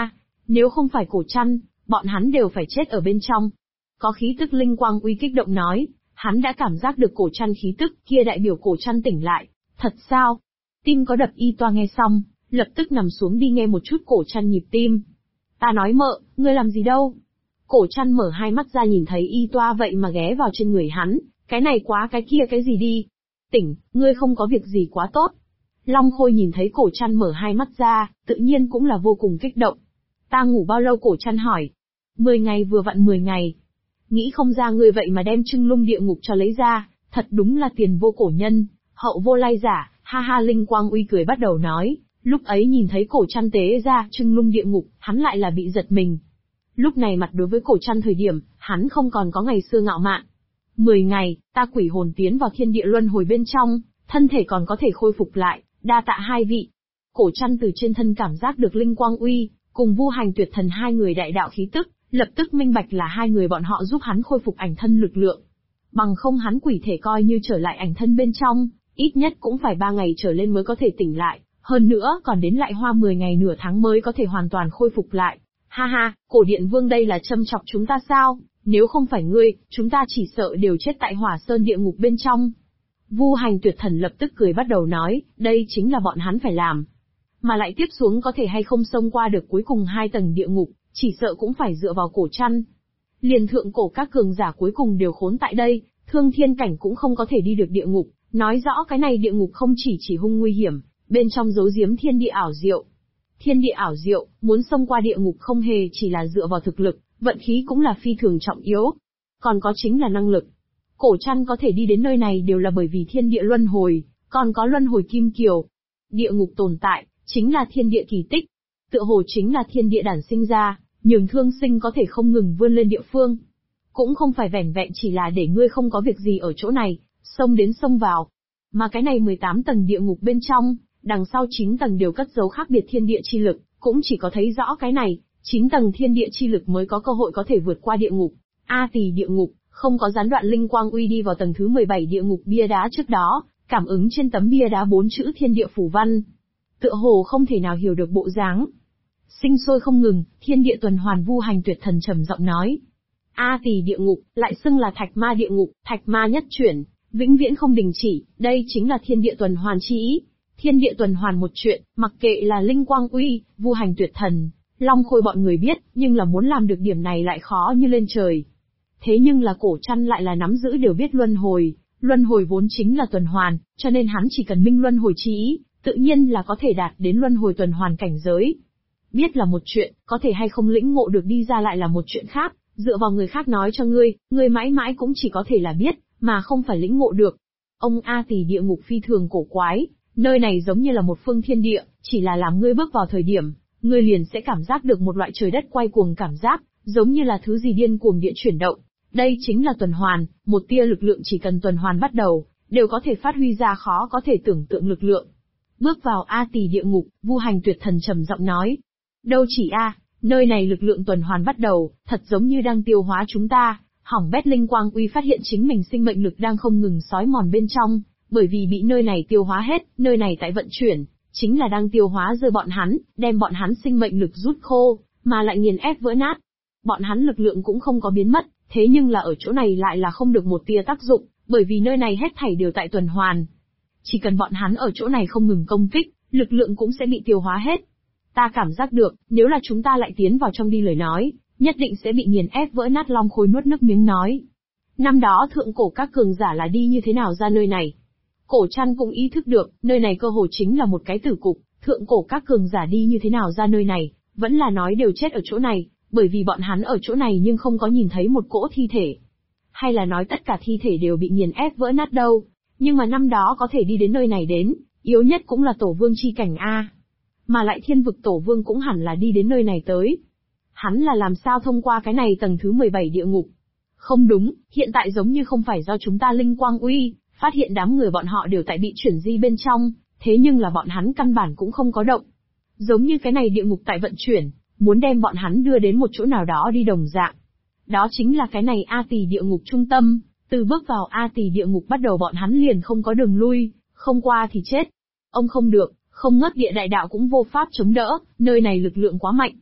Nếu không phải Cổ Trăn, bọn hắn đều phải chết ở bên trong. Có khí tức linh quang uy kích động nói, hắn đã cảm giác được Cổ Trăn khí tức, kia đại biểu Cổ Trăn tỉnh lại. Thật sao? Tim có đập Y Toa nghe xong, lập tức nằm xuống đi nghe một chút Cổ Trăn nhịp tim. Ta nói mợ, ngươi làm gì đâu? Cổ Trăn mở hai mắt ra nhìn thấy Y Toa vậy mà ghé vào trên người hắn, cái này quá cái kia cái gì đi. Tỉnh, ngươi không có việc gì quá tốt. Long Khôi nhìn thấy Cổ Trăn mở hai mắt ra, tự nhiên cũng là vô cùng kích động. Ta ngủ bao lâu? Cổ Trăn hỏi. 10 ngày, vừa vặn 10 ngày. Nghĩ không ra ngươi vậy mà đem Trưng Lung địa ngục cho lấy ra, thật đúng là tiền vô cổ nhân, hậu vô lai giả, ha ha. Linh Quang Uy cười bắt đầu nói, lúc ấy nhìn thấy Cổ Trăn tế ra Trưng Lung địa ngục, hắn lại là bị giật mình. Lúc này mặt đối với Cổ Trăn thời điểm, hắn không còn có ngày xưa ngạo mạn. 10 ngày, ta quỷ hồn tiến vào thiên địa luân hồi bên trong, thân thể còn có thể khôi phục lại, đa tạ hai vị. Cổ Trăn từ trên thân cảm giác được Linh Quang Uy, cùng Vu Hành Tuyệt Thần hai người đại đạo khí tức, lập tức minh bạch là hai người bọn họ giúp hắn khôi phục ảnh thân lực lượng. Bằng không hắn quỷ thể coi như trở lại ảnh thân bên trong, ít nhất cũng phải 3 ngày trở lên mới có thể tỉnh lại, hơn nữa còn đến lại hoa 10 ngày nửa tháng mới có thể hoàn toàn khôi phục lại. Ha ha, Cổ Điện Vương đây là châm chọc chúng ta sao? Nếu không phải ngươi, chúng ta chỉ sợ đều chết tại Hỏa Sơn địa ngục bên trong. Vu Hành Tuyệt Thần lập tức cười bắt đầu nói, đây chính là bọn hắn phải làm. Mà lại tiếp xuống có thể hay không xông qua được cuối cùng 2 tầng địa ngục, chỉ sợ cũng phải dựa vào Cổ Trăn. Liền thượng cổ các cường giả cuối cùng đều khốn tại đây, Thương Thiên Cảnh cũng không có thể đi được địa ngục, nói rõ cái này địa ngục không chỉ hung nguy hiểm, bên trong giấu giếm thiên địa ảo diệu. Thiên địa ảo diệu, muốn xông qua địa ngục không hề chỉ là dựa vào thực lực, vận khí cũng là phi thường trọng yếu. Còn có chính là năng lực. Cổ Trăn có thể đi đến nơi này đều là bởi vì thiên địa luân hồi, còn có luân hồi kim kiều. Địa ngục tồn tại, chính là thiên địa kỳ tích. Tựa hồ chính là thiên địa đản sinh ra, nhường thương sinh có thể không ngừng vươn lên địa phương. Cũng không phải vẻn vẹn chỉ là để ngươi không có việc gì ở chỗ này, xông đến xông vào. Mà cái này 18 tầng địa ngục bên trong, đằng sau 9 tầng đều cất giấu khác biệt thiên địa chi lực, cũng chỉ có thấy rõ cái này, 9 tầng thiên địa chi lực mới có cơ hội có thể vượt qua địa ngục. A Tỳ địa ngục, không có gián đoạn. Linh Quang Uy đi vào tầng thứ 17 địa ngục bia đá trước đó, cảm ứng trên tấm bia đá 4 chữ thiên địa phủ văn. Tựa hồ không thể nào hiểu được bộ dáng. Sinh sôi không ngừng, thiên địa tuần hoàn. Vu Hành Tuyệt Thần trầm giọng nói. A Tỳ địa ngục, lại xưng là Thạch Ma địa ngục, Thạch Ma nhất chuyển, vĩnh viễn không đình chỉ, đây chính là thiên địa tuần hoàn chi ý. Thiên địa tuần hoàn một chuyện, mặc kệ là Linh Quang Uy, Vu Hành Tuyệt Thần, Long Khôi bọn người biết, nhưng là muốn làm được điểm này lại khó như lên trời. Thế nhưng là Cổ Trăn lại là nắm giữ đều biết luân hồi vốn chính là tuần hoàn, cho nên hắn chỉ cần minh luân hồi chi ý, tự nhiên là có thể đạt đến luân hồi tuần hoàn cảnh giới. Biết là một chuyện, có thể hay không lĩnh ngộ được đi ra lại là một chuyện khác, dựa vào người khác nói cho ngươi mãi mãi cũng chỉ có thể là biết, mà không phải lĩnh ngộ được. Ông A Tỳ địa ngục phi thường cổ quái, nơi này giống như là một phương thiên địa, chỉ là làm ngươi bước vào thời điểm, ngươi liền sẽ cảm giác được một loại trời đất quay cuồng cảm giác, giống như là thứ gì điên cuồng địa chuyển động. Đây chính là tuần hoàn, một tia lực lượng chỉ cần tuần hoàn bắt đầu, đều có thể phát huy ra khó có thể tưởng tượng lực lượng. Bước vào A Tỳ địa ngục, Vu Hành Tuyệt Thần trầm giọng nói. Đâu chỉ nơi này lực lượng tuần hoàn bắt đầu, thật giống như đang tiêu hóa chúng ta. Hỏng bét. Linh Quang Uy phát hiện chính mình sinh mệnh lực đang không ngừng xói mòn bên trong, bởi vì bị nơi này tiêu hóa hết, nơi này tại vận chuyển, chính là đang tiêu hóa rơi bọn hắn, đem bọn hắn sinh mệnh lực rút khô, mà lại nghiền ép vỡ nát. Bọn hắn lực lượng cũng không có biến mất, thế nhưng là ở chỗ này lại là không được một tia tác dụng, bởi vì nơi này hết thảy đều tại tuần hoàn. Chỉ cần bọn hắn ở chỗ này không ngừng công kích, lực lượng cũng sẽ bị tiêu hóa hết. Ta cảm giác được, nếu là chúng ta lại tiến vào trong đi lời nói, nhất định sẽ bị nghiền ép vỡ nát. Long Khôi nuốt nước miếng nói. Năm đó thượng cổ các cường giả là đi như thế nào ra nơi này? Cổ Trăn cũng ý thức được, nơi này cơ hồ chính là một cái tử cục, thượng cổ các cường giả đi như thế nào ra nơi này, vẫn là nói đều chết ở chỗ này, bởi vì bọn hắn ở chỗ này nhưng không có nhìn thấy một cỗ thi thể. Hay là nói tất cả thi thể đều bị nghiền ép vỡ nát đâu, nhưng mà năm đó có thể đi đến nơi này đến, yếu nhất cũng là tổ vương chi cảnh A. Mà lại thiên vực tổ vương cũng hẳn là đi đến nơi này tới. Hắn là làm sao thông qua cái này tầng thứ 17 địa ngục? Không đúng, hiện tại giống như không phải do chúng ta Linh Quang Uy, phát hiện đám người bọn họ đều tại bị chuyển di bên trong, thế nhưng là bọn hắn căn bản cũng không có động. Giống như cái này địa ngục tại vận chuyển, muốn đem bọn hắn đưa đến một chỗ nào đó đi đồng dạng. Đó chính là cái này A Tỳ địa ngục trung tâm, từ bước vào A Tỳ địa ngục bắt đầu bọn hắn liền không có đường lui, không qua thì chết. Ông không được, không ngất địa đại đạo cũng vô pháp chống đỡ, nơi này lực lượng quá mạnh.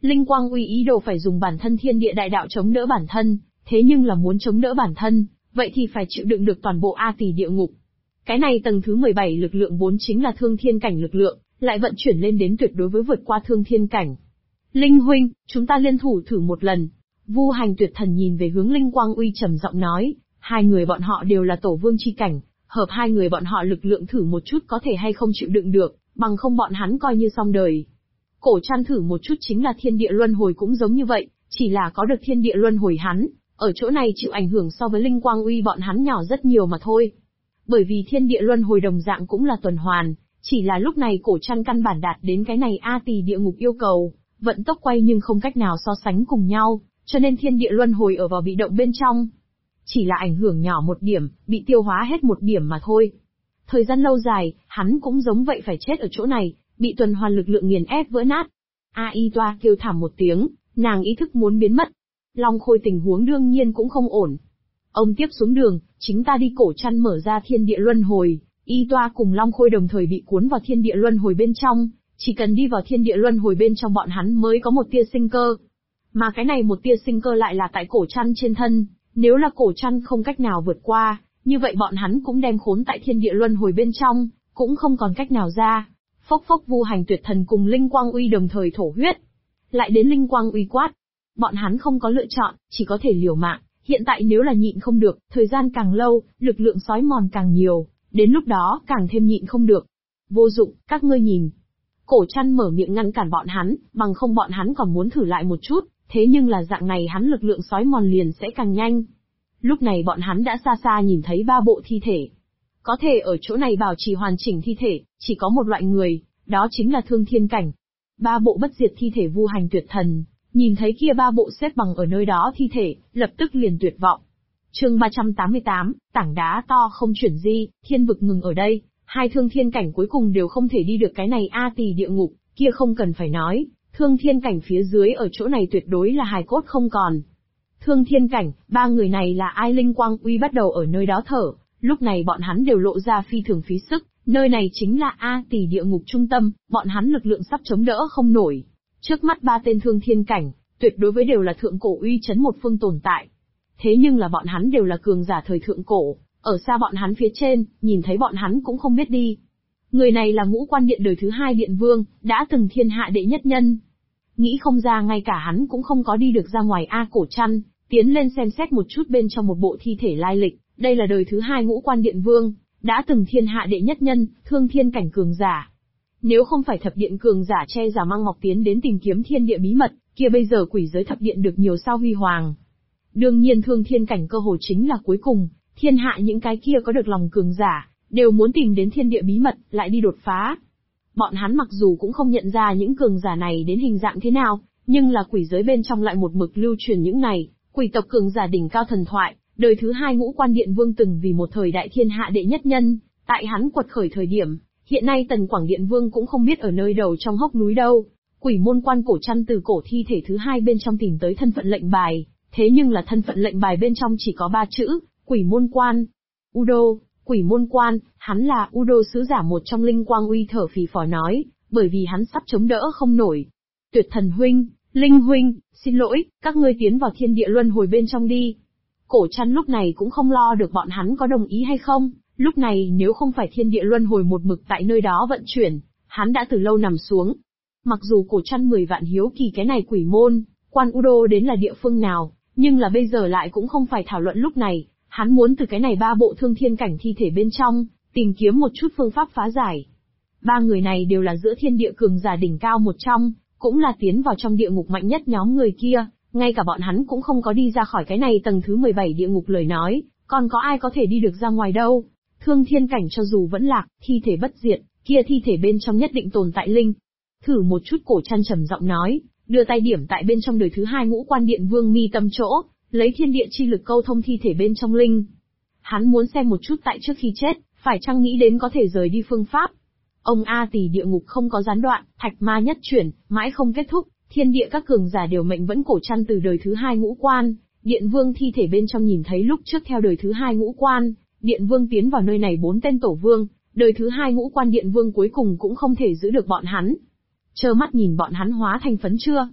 Linh Quang Uy ý đồ phải dùng bản thân thiên địa đại đạo chống đỡ bản thân, thế nhưng là muốn chống đỡ bản thân, vậy thì phải chịu đựng được toàn bộ A Tỳ địa ngục. Cái này tầng thứ 17 lực lượng vốn chính là thương thiên cảnh lực lượng, lại vận chuyển lên đến tuyệt đối với vượt qua thương thiên cảnh. Linh huynh, chúng ta liên thủ thử một lần. Vu Hành Tuyệt Thần nhìn về hướng Linh Quang Uy trầm giọng nói, hai người bọn họ đều là tổ vương chi cảnh, hợp hai người bọn họ lực lượng thử một chút có thể hay không chịu đựng được, bằng không bọn hắn coi như xong đời. Cổ Trăn thử một chút chính là thiên địa luân hồi cũng giống như vậy, chỉ là có được thiên địa luân hồi hắn, ở chỗ này chịu ảnh hưởng so với Linh Quang Uy bọn hắn nhỏ rất nhiều mà thôi. Bởi vì thiên địa luân hồi đồng dạng cũng là tuần hoàn, chỉ là lúc này Cổ Trăn căn bản đạt đến cái này A Tỳ địa ngục yêu cầu, vận tốc quay nhưng không cách nào so sánh cùng nhau, cho nên thiên địa luân hồi ở vào bị động bên trong. Chỉ là ảnh hưởng nhỏ một điểm, bị tiêu hóa hết một điểm mà thôi. Thời gian lâu dài, hắn cũng giống vậy phải chết ở chỗ này, bị tuần hoàn lực lượng nghiền ép vỡ nát. A-y toa kêu thảm một tiếng, nàng ý thức muốn biến mất. Long Khôi tình huống đương nhiên cũng không ổn. Ông tiếp xuống đường, chính ta đi. Cổ Trăn mở ra thiên địa luân hồi, y toa cùng Long Khôi đồng thời bị cuốn vào thiên địa luân hồi bên trong, chỉ cần đi vào thiên địa luân hồi bên trong bọn hắn mới có một tia sinh cơ. Mà cái này một tia sinh cơ lại là tại Cổ Trăn trên thân, nếu là Cổ Trăn không cách nào vượt qua, như vậy bọn hắn cũng đem khốn tại thiên địa luân hồi bên trong, cũng không còn cách nào ra. Phốc phốc. Vu Hành Tuyệt Thần cùng Linh Quang Uy đồng thời thổ huyết. Lại đến Linh Quang Uy quát. Bọn hắn không có lựa chọn, chỉ có thể liều mạng. Hiện tại nếu là nhịn không được, thời gian càng lâu, lực lượng sói mòn càng nhiều, đến lúc đó càng thêm nhịn không được. Vô dụng, các ngươi nhìn. Cổ Trăn mở miệng ngăn cản bọn hắn, bằng không bọn hắn còn muốn thử lại một chút, thế nhưng là dạng này hắn lực lượng sói mòn liền sẽ càng nhanh. Lúc này bọn hắn đã xa xa nhìn thấy ba bộ thi thể. Có thể ở chỗ này bảo trì hoàn chỉnh thi thể, chỉ có một loại người, đó chính là thương thiên cảnh. Ba bộ bất diệt thi thể Vu Hành Tuyệt Thần, nhìn thấy kia ba bộ xếp bằng ở nơi đó thi thể, lập tức liền tuyệt vọng. Chương 388, tảng đá to không chuyển di, thiên vực ngừng ở đây, hai thương thiên cảnh cuối cùng đều không thể đi được cái này A Tỳ địa ngục, kia không cần phải nói, thương thiên cảnh phía dưới ở chỗ này tuyệt đối là hài cốt không còn. Thương thiên cảnh, ba người này là ai? Linh Quang Uy bắt đầu ở nơi đó thở, lúc này bọn hắn đều lộ ra phi thường phí sức, nơi này chính là A Tỳ địa ngục trung tâm, bọn hắn lực lượng sắp chống đỡ không nổi. Trước mắt ba tên thương thiên cảnh, tuyệt đối với đều là thượng cổ uy chấn một phương tồn tại. Thế nhưng là bọn hắn đều là cường giả thời thượng cổ, ở xa bọn hắn phía trên, nhìn thấy bọn hắn cũng không biết đi. Người này là Ngũ Quan Điện đời thứ 2 điện vương, đã từng thiên hạ đệ nhất nhân. Nghĩ không ra ngay cả hắn cũng không có đi được ra ngoài. Cổ Trăn tiến lên xem xét một chút bên trong một bộ thi thể lai lịch, đây là đời thứ 2 Ngũ Quan Điện vương, đã từng thiên hạ đệ nhất nhân, thương thiên cảnh cường giả. Nếu không phải thập điện cường giả che giả mang mọc tiến đến tìm kiếm thiên địa bí mật, kia bây giờ quỷ giới thập điện được nhiều sao huy hoàng. Đương nhiên thương thiên cảnh cơ hồ chính là cuối cùng, thiên hạ những cái kia có được lòng cường giả, đều muốn tìm đến thiên địa bí mật, lại đi đột phá. Bọn hắn mặc dù cũng không nhận ra những cường giả này đến hình dạng thế nào, nhưng là quỷ giới bên trong lại một mực lưu truyền những này, quỷ tộc cường giả đỉnh cao thần thoại, đời thứ 2 Ngũ Quan Điện vương từng vì một thời đại thiên hạ đệ nhất nhân, tại hắn quật khởi thời điểm, hiện nay Tần Quảng Điện vương cũng không biết ở nơi đầu trong hốc núi đâu. Quỷ môn quan. Cổ Trăn từ cổ thi thể thứ 2 bên trong tìm tới thân phận lệnh bài, thế nhưng là thân phận lệnh bài bên trong chỉ có 3 chữ, Quỷ môn quan. Udo, Quỷ môn quan, hắn là Udo sứ giả một trong. Linh Quang Uy thở phì phò nói, bởi vì hắn sắp chống đỡ không nổi. Tuyệt Thần huynh, Linh huynh, xin lỗi, các ngươi tiến vào thiên địa luân hồi bên trong đi. Cổ Trăn lúc này cũng không lo được bọn hắn có đồng ý hay không, lúc này nếu không phải thiên địa luân hồi một mực tại nơi đó vận chuyển, hắn đã từ lâu nằm xuống. Mặc dù Cổ Trăn 10 vạn hiếu kỳ cái này quỷ môn quan Udo đến là địa phương nào, nhưng là bây giờ lại cũng không phải thảo luận lúc này, hắn muốn từ cái này ba bộ thương thiên cảnh thi thể bên trong, tìm kiếm một chút phương pháp phá giải. Ba người này đều là giữa thiên địa cường giả đỉnh cao một trong, cũng là tiến vào trong địa ngục mạnh nhất nhóm người kia, ngay cả bọn hắn cũng không có đi ra khỏi cái này tầng thứ 17 địa ngục lời nói, còn có ai có thể đi được ra ngoài đâu. Thương thiên cảnh cho dù vẫn lạc, thi thể bất diệt, kia thi thể bên trong nhất định tồn tại linh. Thử một chút. Cổ Trăn trầm giọng nói, đưa tay điểm tại bên trong đời thứ 2 Ngũ Quan Điện vương mi tâm chỗ, lấy thiên địa chi lực câu thông thi thể bên trong linh. Hắn muốn xem một chút tại trước khi chết, phải chăng nghĩ đến có thể rời đi phương pháp. Ông A Tỳ địa ngục không có gián đoạn, thạch ma nhất chuyển, mãi không kết thúc, thiên địa các cường giả đều mệnh vẫn. Cổ Trăn từ đời thứ 2 Ngũ Quan Điện vương thi thể bên trong nhìn thấy lúc trước theo đời thứ 2 Ngũ Quan Điện vương tiến vào nơi này 4 tên tổ vương, đời thứ 2 Ngũ Quan Điện vương cuối cùng cũng không thể giữ được bọn hắn. Trơ mắt nhìn bọn hắn hóa thành phấn chưa.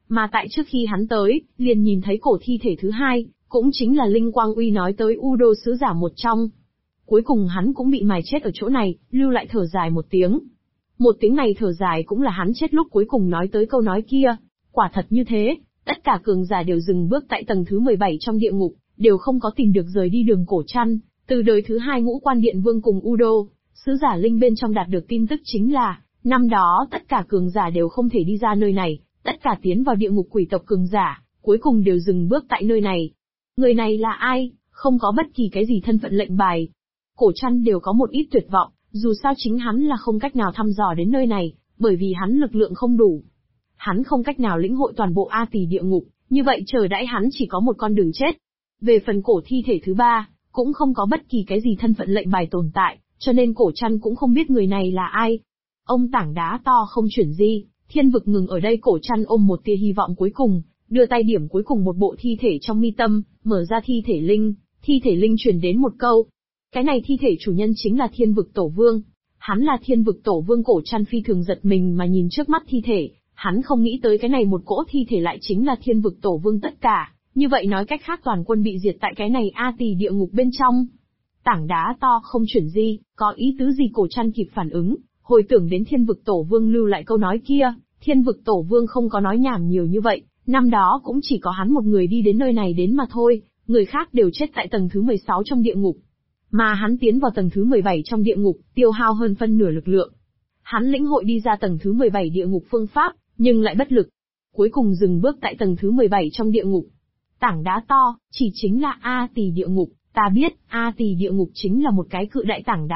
Mà tại trước khi hắn tới, liền nhìn thấy cổ thi thể thứ hai, cũng chính là Linh Quang Uy nói tới U-đô sứ giả một trong. Cuối cùng hắn cũng bị mài chết ở chỗ này, lưu lại thở dài một tiếng. Một tiếng này thở dài cũng là hắn chết lúc cuối cùng nói tới câu nói kia. Quả thật như thế, tất cả cường giả đều dừng bước tại tầng thứ 17 trong địa ngục, đều không có tìm được rời đi đường cổ trăn. Từ đời thứ hai Ngũ Quan Điện Vương cùng U-đô sứ giả Linh bên trong đạt được tin tức chính là, năm đó tất cả cường giả đều không thể đi ra nơi này, tất cả tiến vào địa ngục quỷ tộc cường giả, cuối cùng đều dừng bước tại nơi này. Người này là ai, không có bất kỳ cái gì thân phận lệnh bài. Cổ trăn đều có một ít tuyệt vọng, dù sao chính hắn là không cách nào thăm dò đến nơi này, bởi vì hắn lực lượng không đủ. Hắn không cách nào lĩnh hội toàn bộ A Tỳ địa ngục, như vậy chờ đãi hắn chỉ có một con đường chết. Về phần cổ thi thể thứ ba, cũng không có bất kỳ cái gì thân phận lệnh bài tồn tại, cho nên cổ trăn cũng không biết người này là ai. Ông tảng đá to không chuyển di, thiên vực ngừng ở đây. Cổ trăn ôm một tia hy vọng cuối cùng, đưa tay điểm cuối cùng một bộ thi thể trong mi tâm, mở ra thi thể linh truyền đến một câu. Cái này thi thể chủ nhân chính là Thiên Vực Tổ Vương. Hắn là Thiên Vực Tổ Vương. Cổ trăn phi thường giật mình mà nhìn trước mắt thi thể, hắn không nghĩ tới cái này một cỗ thi thể lại chính là Thiên Vực Tổ Vương tất cả, như vậy nói cách khác toàn quân bị diệt tại cái này A Tỳ địa ngục bên trong. Tảng đá to không chuyển di, có ý tứ gì? Cổ trăn kịp phản ứng, hồi tưởng đến Thiên Vực Tổ Vương lưu lại câu nói kia, Thiên Vực Tổ Vương không có nói nhảm nhiều như vậy, năm đó cũng chỉ có hắn một người đi đến nơi này đến mà thôi, người khác đều chết tại tầng thứ 16 trong địa ngục. Mà hắn tiến vào tầng thứ 17 trong địa ngục, tiêu hao hơn phân nửa lực lượng. Hắn lĩnh hội đi ra tầng thứ 17 địa ngục phương pháp, nhưng lại bất lực. Cuối cùng dừng bước tại tầng thứ 17 trong địa ngục. Tảng đá to, chỉ chính là A Tỳ địa ngục, ta biết, A Tỳ địa ngục chính là một cái cự đại tảng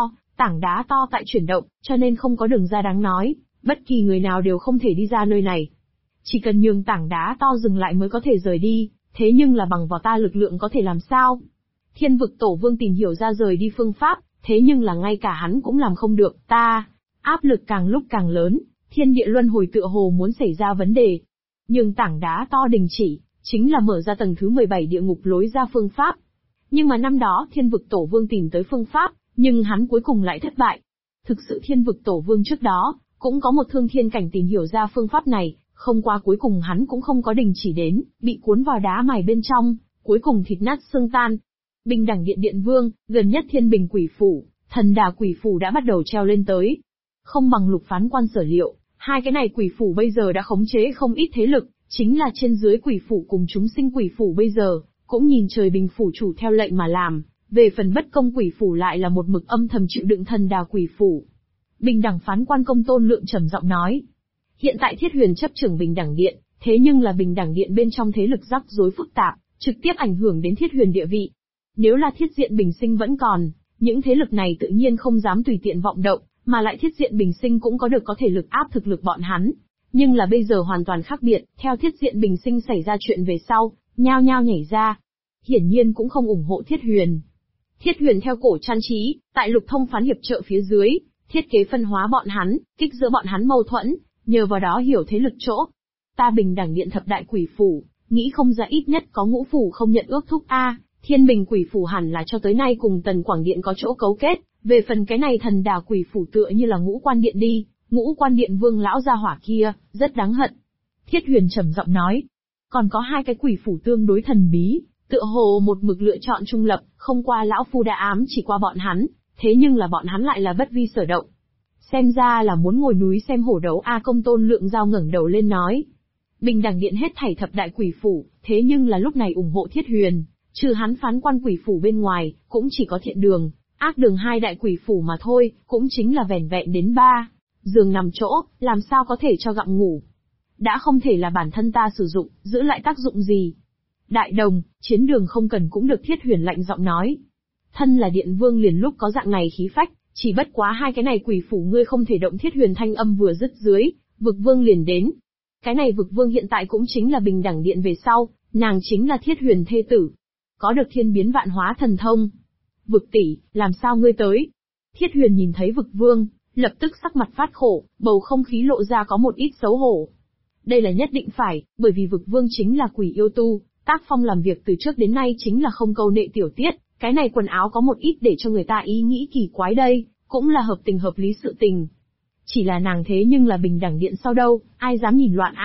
đá to tại chuyển động, cho nên không có đường ra đáng nói, bất kỳ người nào đều không thể đi ra nơi này. Chỉ cần nhường tảng đá to dừng lại mới có thể rời đi, thế nhưng là bằng vào ta lực lượng có thể làm sao? Thiên Vực Tổ Vương tìm hiểu ra rời đi phương pháp, thế nhưng là ngay cả hắn cũng làm không được, áp lực càng lúc càng lớn, thiên địa luân hồi tựa hồ muốn xảy ra vấn đề. Nhưng tảng đá to đình chỉ, chính là mở ra tầng thứ 17 địa ngục lối ra phương pháp. Nhưng mà năm đó Thiên Vực Tổ Vương tìm tới phương pháp, nhưng hắn cuối cùng lại thất bại. Thực sự Thiên Vực Tổ Vương trước đó, cũng có một thương thiên cảnh tìm hiểu ra phương pháp này, không qua cuối cùng hắn cũng không có đình chỉ đến, bị cuốn vào đá mài bên trong, cuối cùng thịt nát xương tan. Bình đẳng điện điện vương, gần nhất Thiên Bình Quỷ Phủ, Thần Đà Quỷ Phủ đã bắt đầu treo lên tới. Không bằng Lục Phán Quan sở liệu, hai cái này quỷ phủ bây giờ đã khống chế không ít thế lực, chính là trên dưới quỷ phủ cùng chúng sinh quỷ phủ bây giờ, cũng nhìn trời Bình Phủ chủ theo lệnh mà làm, về phần bất công quỷ phủ lại là một mực âm thầm chịu đựng Thần Đà Quỷ Phủ. Bình đẳng phán quan Công Tôn Lượng trầm giọng nói, hiện tại Thiết Huyền chấp trưởng Bình đẳng điện, thế nhưng là Bình đẳng điện bên trong thế lực rắc rối phức tạp, trực tiếp ảnh hưởng đến Thiết Huyền địa vị. Nếu là Thiết Diện Bình Sinh vẫn còn, những thế lực này tự nhiên không dám tùy tiện vọng động, mà lại Thiết Diện Bình Sinh cũng có thể lực áp thực lực bọn hắn. Nhưng là bây giờ hoàn toàn khác biệt, theo Thiết Diện Bình Sinh xảy ra chuyện về sau, nhao nhao nhảy ra. Hiển nhiên cũng không ủng hộ Thiết Huyền. Thiết Huyền theo cổ Trăn trí, tại Lục Thông phán hiệp trợ phía dưới, thiết kế phân hóa bọn hắn, kích giữa bọn hắn mâu thuẫn, nhờ vào đó hiểu thế lực chỗ. Ta Bình đẳng điện thập đại quỷ phủ, nghĩ không ra ít nhất có ngũ phủ không nhận ước thúc a. Thiên Bình Quỷ Phủ hẳn là cho tới nay cùng Tần Quảng Điện có chỗ cấu kết, về phần cái này Thần Đà Quỷ Phủ tựa như là Ngũ Quan Điện đi, Ngũ Quan Điện Vương lão gia hỏa kia, rất đáng hận. Thiết Huyền trầm giọng nói, còn có hai cái quỷ phủ tương đối thần bí, tựa hồ một mực lựa chọn trung lập, không qua lão phu đã ám chỉ qua bọn hắn, thế nhưng là bọn hắn lại là bất vi sở động. Xem ra là muốn ngồi núi xem hổ đấu a. Công Tôn Lượng Giao ngẩng đầu lên nói, Bình đẳng điện hết thảy thập đại quỷ phủ, thế nhưng là lúc này ủng hộ Thiết Huyền. Trừ hắn phán quan quỷ phủ bên ngoài, cũng chỉ có Thiện Đường, Ác Đường hai đại quỷ phủ mà thôi, cũng chính là vẻn vẹn đến 3 giường nằm chỗ, làm sao có thể cho gặm ngủ. Đã không thể là bản thân ta sử dụng, giữ lại tác dụng gì. Đại Đồng, Chiến Đường không cần cũng được. Thiết Huyền lạnh giọng nói. Thân là điện vương liền lúc có dạng này khí phách, chỉ bất quá hai cái này quỷ phủ ngươi không thể động. Thiết Huyền thanh âm vừa dứt dưới, Vực Vương liền đến. Cái này Vực Vương hiện tại cũng chính là Bình đẳng điện về sau, nàng chính là Thiết Huyền thê tử. Có được thiên biến vạn hóa thần thông. Vực tỷ, làm sao ngươi tới? Thiết Huyền nhìn thấy Vực Vương, lập tức sắc mặt phát khổ, bầu không khí lộ ra có một ít xấu hổ. Đây là nhất định phải, bởi vì Vực Vương chính là quỷ yêu tu, tác phong làm việc từ trước đến nay chính là không câu nệ tiểu tiết, cái này quần áo có một ít để cho người ta ý nghĩ kỳ quái đây, cũng là hợp tình hợp lý sự tình. Chỉ là nàng thế nhưng là Bình đẳng điện sau đâu, ai dám nhìn loạn a?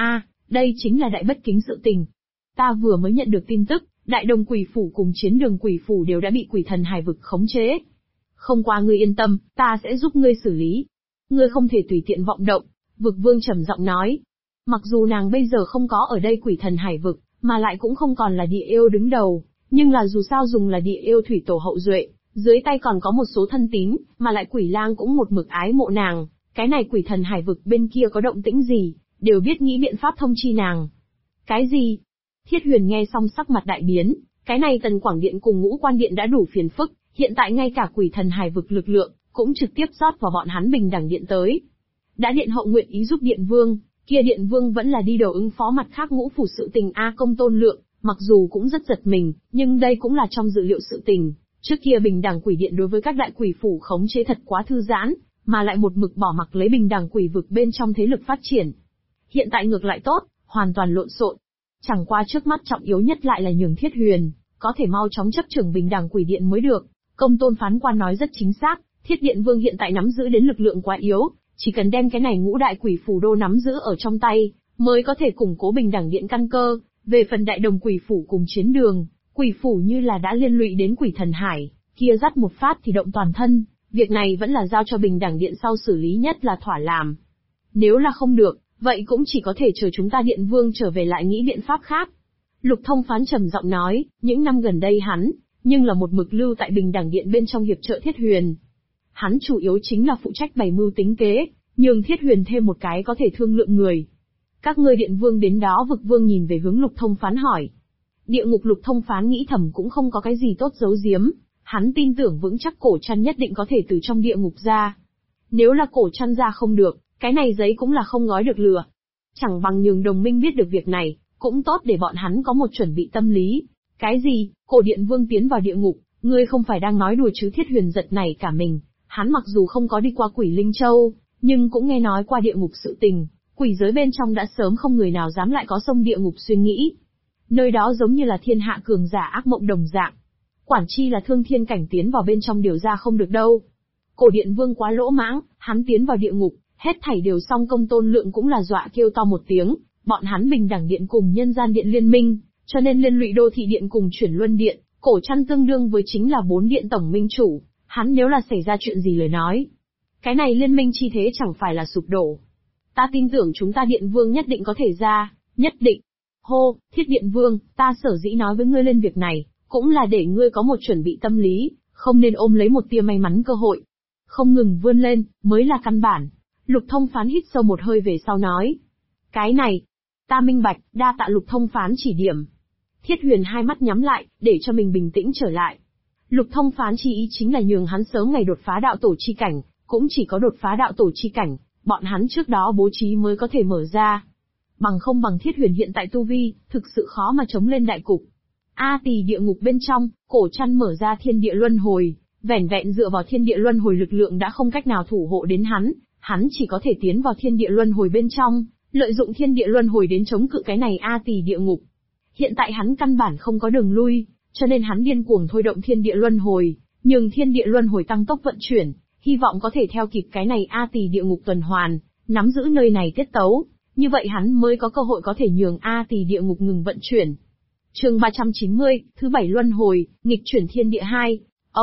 Đây chính là đại bất kính sự tình. Ta vừa mới nhận được tin tức, Đại Đồng Quỷ Phủ cùng Chiến Đường Quỷ Phủ đều đã bị quỷ thần hải vực khống chế. Không qua ngươi yên tâm, ta sẽ giúp ngươi xử lý. Ngươi không thể tùy tiện vọng động, Vực Vương trầm giọng nói. Mặc dù nàng bây giờ không có ở đây quỷ thần hải vực, mà lại cũng không còn là địa yêu đứng đầu, nhưng là dù sao dùng là địa yêu thủy tổ hậu duệ, dưới tay còn có một số thân tín, mà lại quỷ lang cũng một mực ái mộ nàng, cái này quỷ thần hải vực bên kia có động tĩnh gì, đều biết nghĩ biện pháp thông chi nàng. Cái gì? Thiết Huyền nghe xong sắc mặt đại biến, cái này Tần Quảng Điện cùng Ngũ Quan Điện đã đủ phiền phức, hiện tại ngay cả quỷ thần hải vực lực lượng, cũng trực tiếp rót vào bọn hắn Bình Đẳng Điện tới. Đã Điện hậu nguyện ý giúp Điện Vương, kia Điện Vương vẫn là đi đầu ứng phó mặt khác Ngũ Phủ sự tình A Công Tôn Lượng, mặc dù cũng rất giật mình, nhưng đây cũng là trong dự liệu sự tình. Trước kia Bình Đẳng Quỷ Điện đối với các đại quỷ phủ khống chế thật quá thư giãn, mà lại một mực bỏ mặc lấy Bình Đẳng Quỷ vực bên trong thế lực phát triển. Hiện tại ngược lại tốt, hoàn toàn lộn xộn. Chẳng qua trước mắt trọng yếu nhất lại là nhường Thiết Huyền, có thể mau chóng chấp trưởng Bình Đẳng Quỷ Điện mới được. Công Tôn phán quan nói rất chính xác, Thiết Điện Vương hiện tại nắm giữ đến lực lượng quá yếu, chỉ cần đem cái này ngũ đại quỷ phủ đô nắm giữ ở trong tay, mới có thể củng cố Bình Đẳng Điện căn cơ. Về phần Đại Đồng Quỷ Phủ cùng Chiến Đường, quỷ phủ như là đã liên lụy đến quỷ thần hải, kia dắt một phát thì động toàn thân, việc này vẫn là giao cho Bình Đẳng Điện sau xử lý nhất là thỏa làm. Nếu là không được, vậy cũng chỉ có thể chờ chúng ta Điện Vương trở về lại nghĩ biện pháp khác. Lục Thông phán trầm giọng nói, những năm gần đây hắn, nhưng là một mực lưu tại Bình Đẳng Điện bên trong hiệp trợ Thiết Huyền. Hắn chủ yếu chính là phụ trách bày mưu tính kế, nhường Thiết Huyền thêm một cái có thể thương lượng người. Các ngươi Điện Vương đến đó. Vực Vương nhìn về hướng Lục Thông phán hỏi. Địa ngục Lục Thông phán nghĩ thầm cũng không có cái gì tốt giấu giếm, hắn tin tưởng vững chắc Cổ Trăn nhất định có thể từ trong địa ngục ra. Nếu là Cổ Trăn ra không được, cái này giấy cũng là không gói được lửa. Chẳng bằng nhường đồng minh biết được việc này, cũng tốt để bọn hắn có một chuẩn bị tâm lý. Cái gì? Cổ Điện Vương tiến vào địa ngục, ngươi không phải đang nói đùa chứ? Thiết Huyền giật nảy cả mình, hắn mặc dù không có đi qua Quỷ Linh Châu, nhưng cũng nghe nói qua địa ngục sự tình, quỷ giới bên trong đã sớm không người nào dám lại có sông địa ngục suy nghĩ. Nơi đó giống như là thiên hạ cường giả ác mộng đồng dạng. Quản chi là thương thiên cảnh tiến vào bên trong điều ra không được đâu. Cổ Điện Vương quá lỗ mãng, hắn tiến vào địa ngục, hết thảy đều xong. Công Tôn Lượng cũng là dọa kêu to một tiếng, bọn hắn Bình Đẳng Điện cùng Nhân Gian Điện liên minh, cho nên liên lụy Đô Thị Điện cùng Chuyển Luân Điện, Cổ Trăn tương đương với chính là 4 điện tổng minh chủ, hắn nếu là xảy ra chuyện gì lời nói, cái này liên minh chi thế chẳng phải là sụp đổ. Ta tin tưởng chúng ta Điện Vương nhất định có thể ra, nhất định. Hô, Thiết Điện Vương, ta sở dĩ nói với ngươi lên việc này, cũng là để ngươi có một chuẩn bị tâm lý, không nên ôm lấy một tia may mắn cơ hội. Không ngừng vươn lên, mới là căn bản. Lục Thông phán hít sâu một hơi về sau nói. Cái này, ta minh bạch, đa tạ Lục Thông phán chỉ điểm. Thiết Huyền hai mắt nhắm lại, để cho mình bình tĩnh trở lại. Lục Thông phán chỉ ý chính là nhường hắn sớm ngày đột phá đạo tổ chi cảnh, cũng chỉ có đột phá đạo tổ chi cảnh, bọn hắn trước đó bố trí mới có thể mở ra. Bằng không bằng Thiết Huyền hiện tại tu vi, thực sự khó mà chống lên đại cục. Tỳ địa ngục bên trong, Cổ Trăn mở ra thiên địa luân hồi, vẻn vẹn dựa vào thiên địa luân hồi lực lượng đã không cách nào thủ hộ đến hắn chỉ có thể tiến vào thiên địa luân hồi bên trong, lợi dụng thiên địa luân hồi đến chống cự cái này Tỳ địa ngục. Hiện tại hắn căn bản không có đường lui, cho nên hắn điên cuồng thôi động thiên địa luân hồi, nhường thiên địa luân hồi tăng tốc vận chuyển, hy vọng có thể theo kịp cái này Tỳ địa ngục tuần hoàn, nắm giữ nơi này tiết tấu, như vậy hắn mới có cơ hội có thể nhường Tỳ địa ngục ngừng vận chuyển. Chương 390, thứ 7 luân hồi, nghịch chuyển thiên địa 2.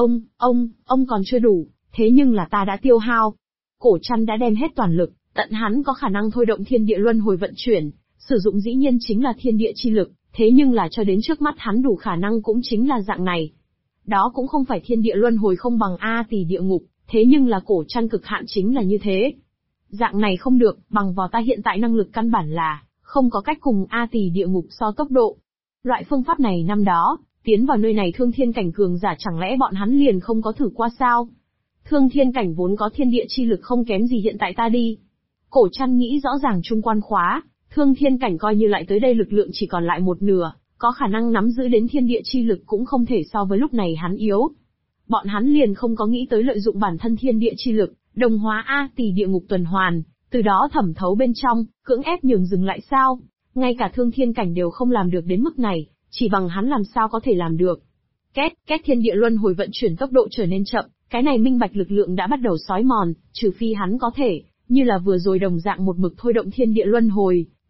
Ông còn chưa đủ, thế nhưng là ta đã tiêu hao. Cổ Trăn đã đem hết toàn lực, tận hắn có khả năng thôi động thiên địa luân hồi vận chuyển, sử dụng dĩ nhiên chính là thiên địa chi lực, thế nhưng là cho đến trước mắt hắn đủ khả năng cũng chính là dạng này. Đó cũng không phải thiên địa luân hồi không bằng Tỳ địa ngục, thế nhưng là Cổ Trăn cực hạn chính là như thế. Dạng này không được, bằng vào ta hiện tại năng lực căn bản là không có cách cùng Tỳ địa ngục so tốc độ. Loại phương pháp này năm đó, tiến vào nơi này thương thiên cảnh cường giả chẳng lẽ bọn hắn liền không có thử qua sao? Thương thiên cảnh vốn có thiên địa chi lực không kém gì hiện tại ta đi. Cổ Trăn nghĩ rõ ràng trung quan khóa, thương thiên cảnh coi như lại tới đây lực lượng chỉ còn lại một nửa, có khả năng nắm giữ đến thiên địa chi lực cũng không thể so với lúc này hắn yếu. Bọn hắn liền không có nghĩ tới lợi dụng bản thân thiên địa chi lực, đồng hóa Tỳ địa ngục tuần hoàn, từ đó thẩm thấu bên trong, cưỡng ép nhường dừng lại sao? Ngay cả thương thiên cảnh đều không làm được đến mức này, chỉ bằng hắn làm sao có thể làm được. Két thiên địa luân hồi vận chuyển tốc độ trở nên chậm, cái này minh bạch lực lượng đã bắt đầu xói mòn, trừ phi hắn có thể, như là vừa rồi đồng dạng một mực thôi động thiên địa luân hồi,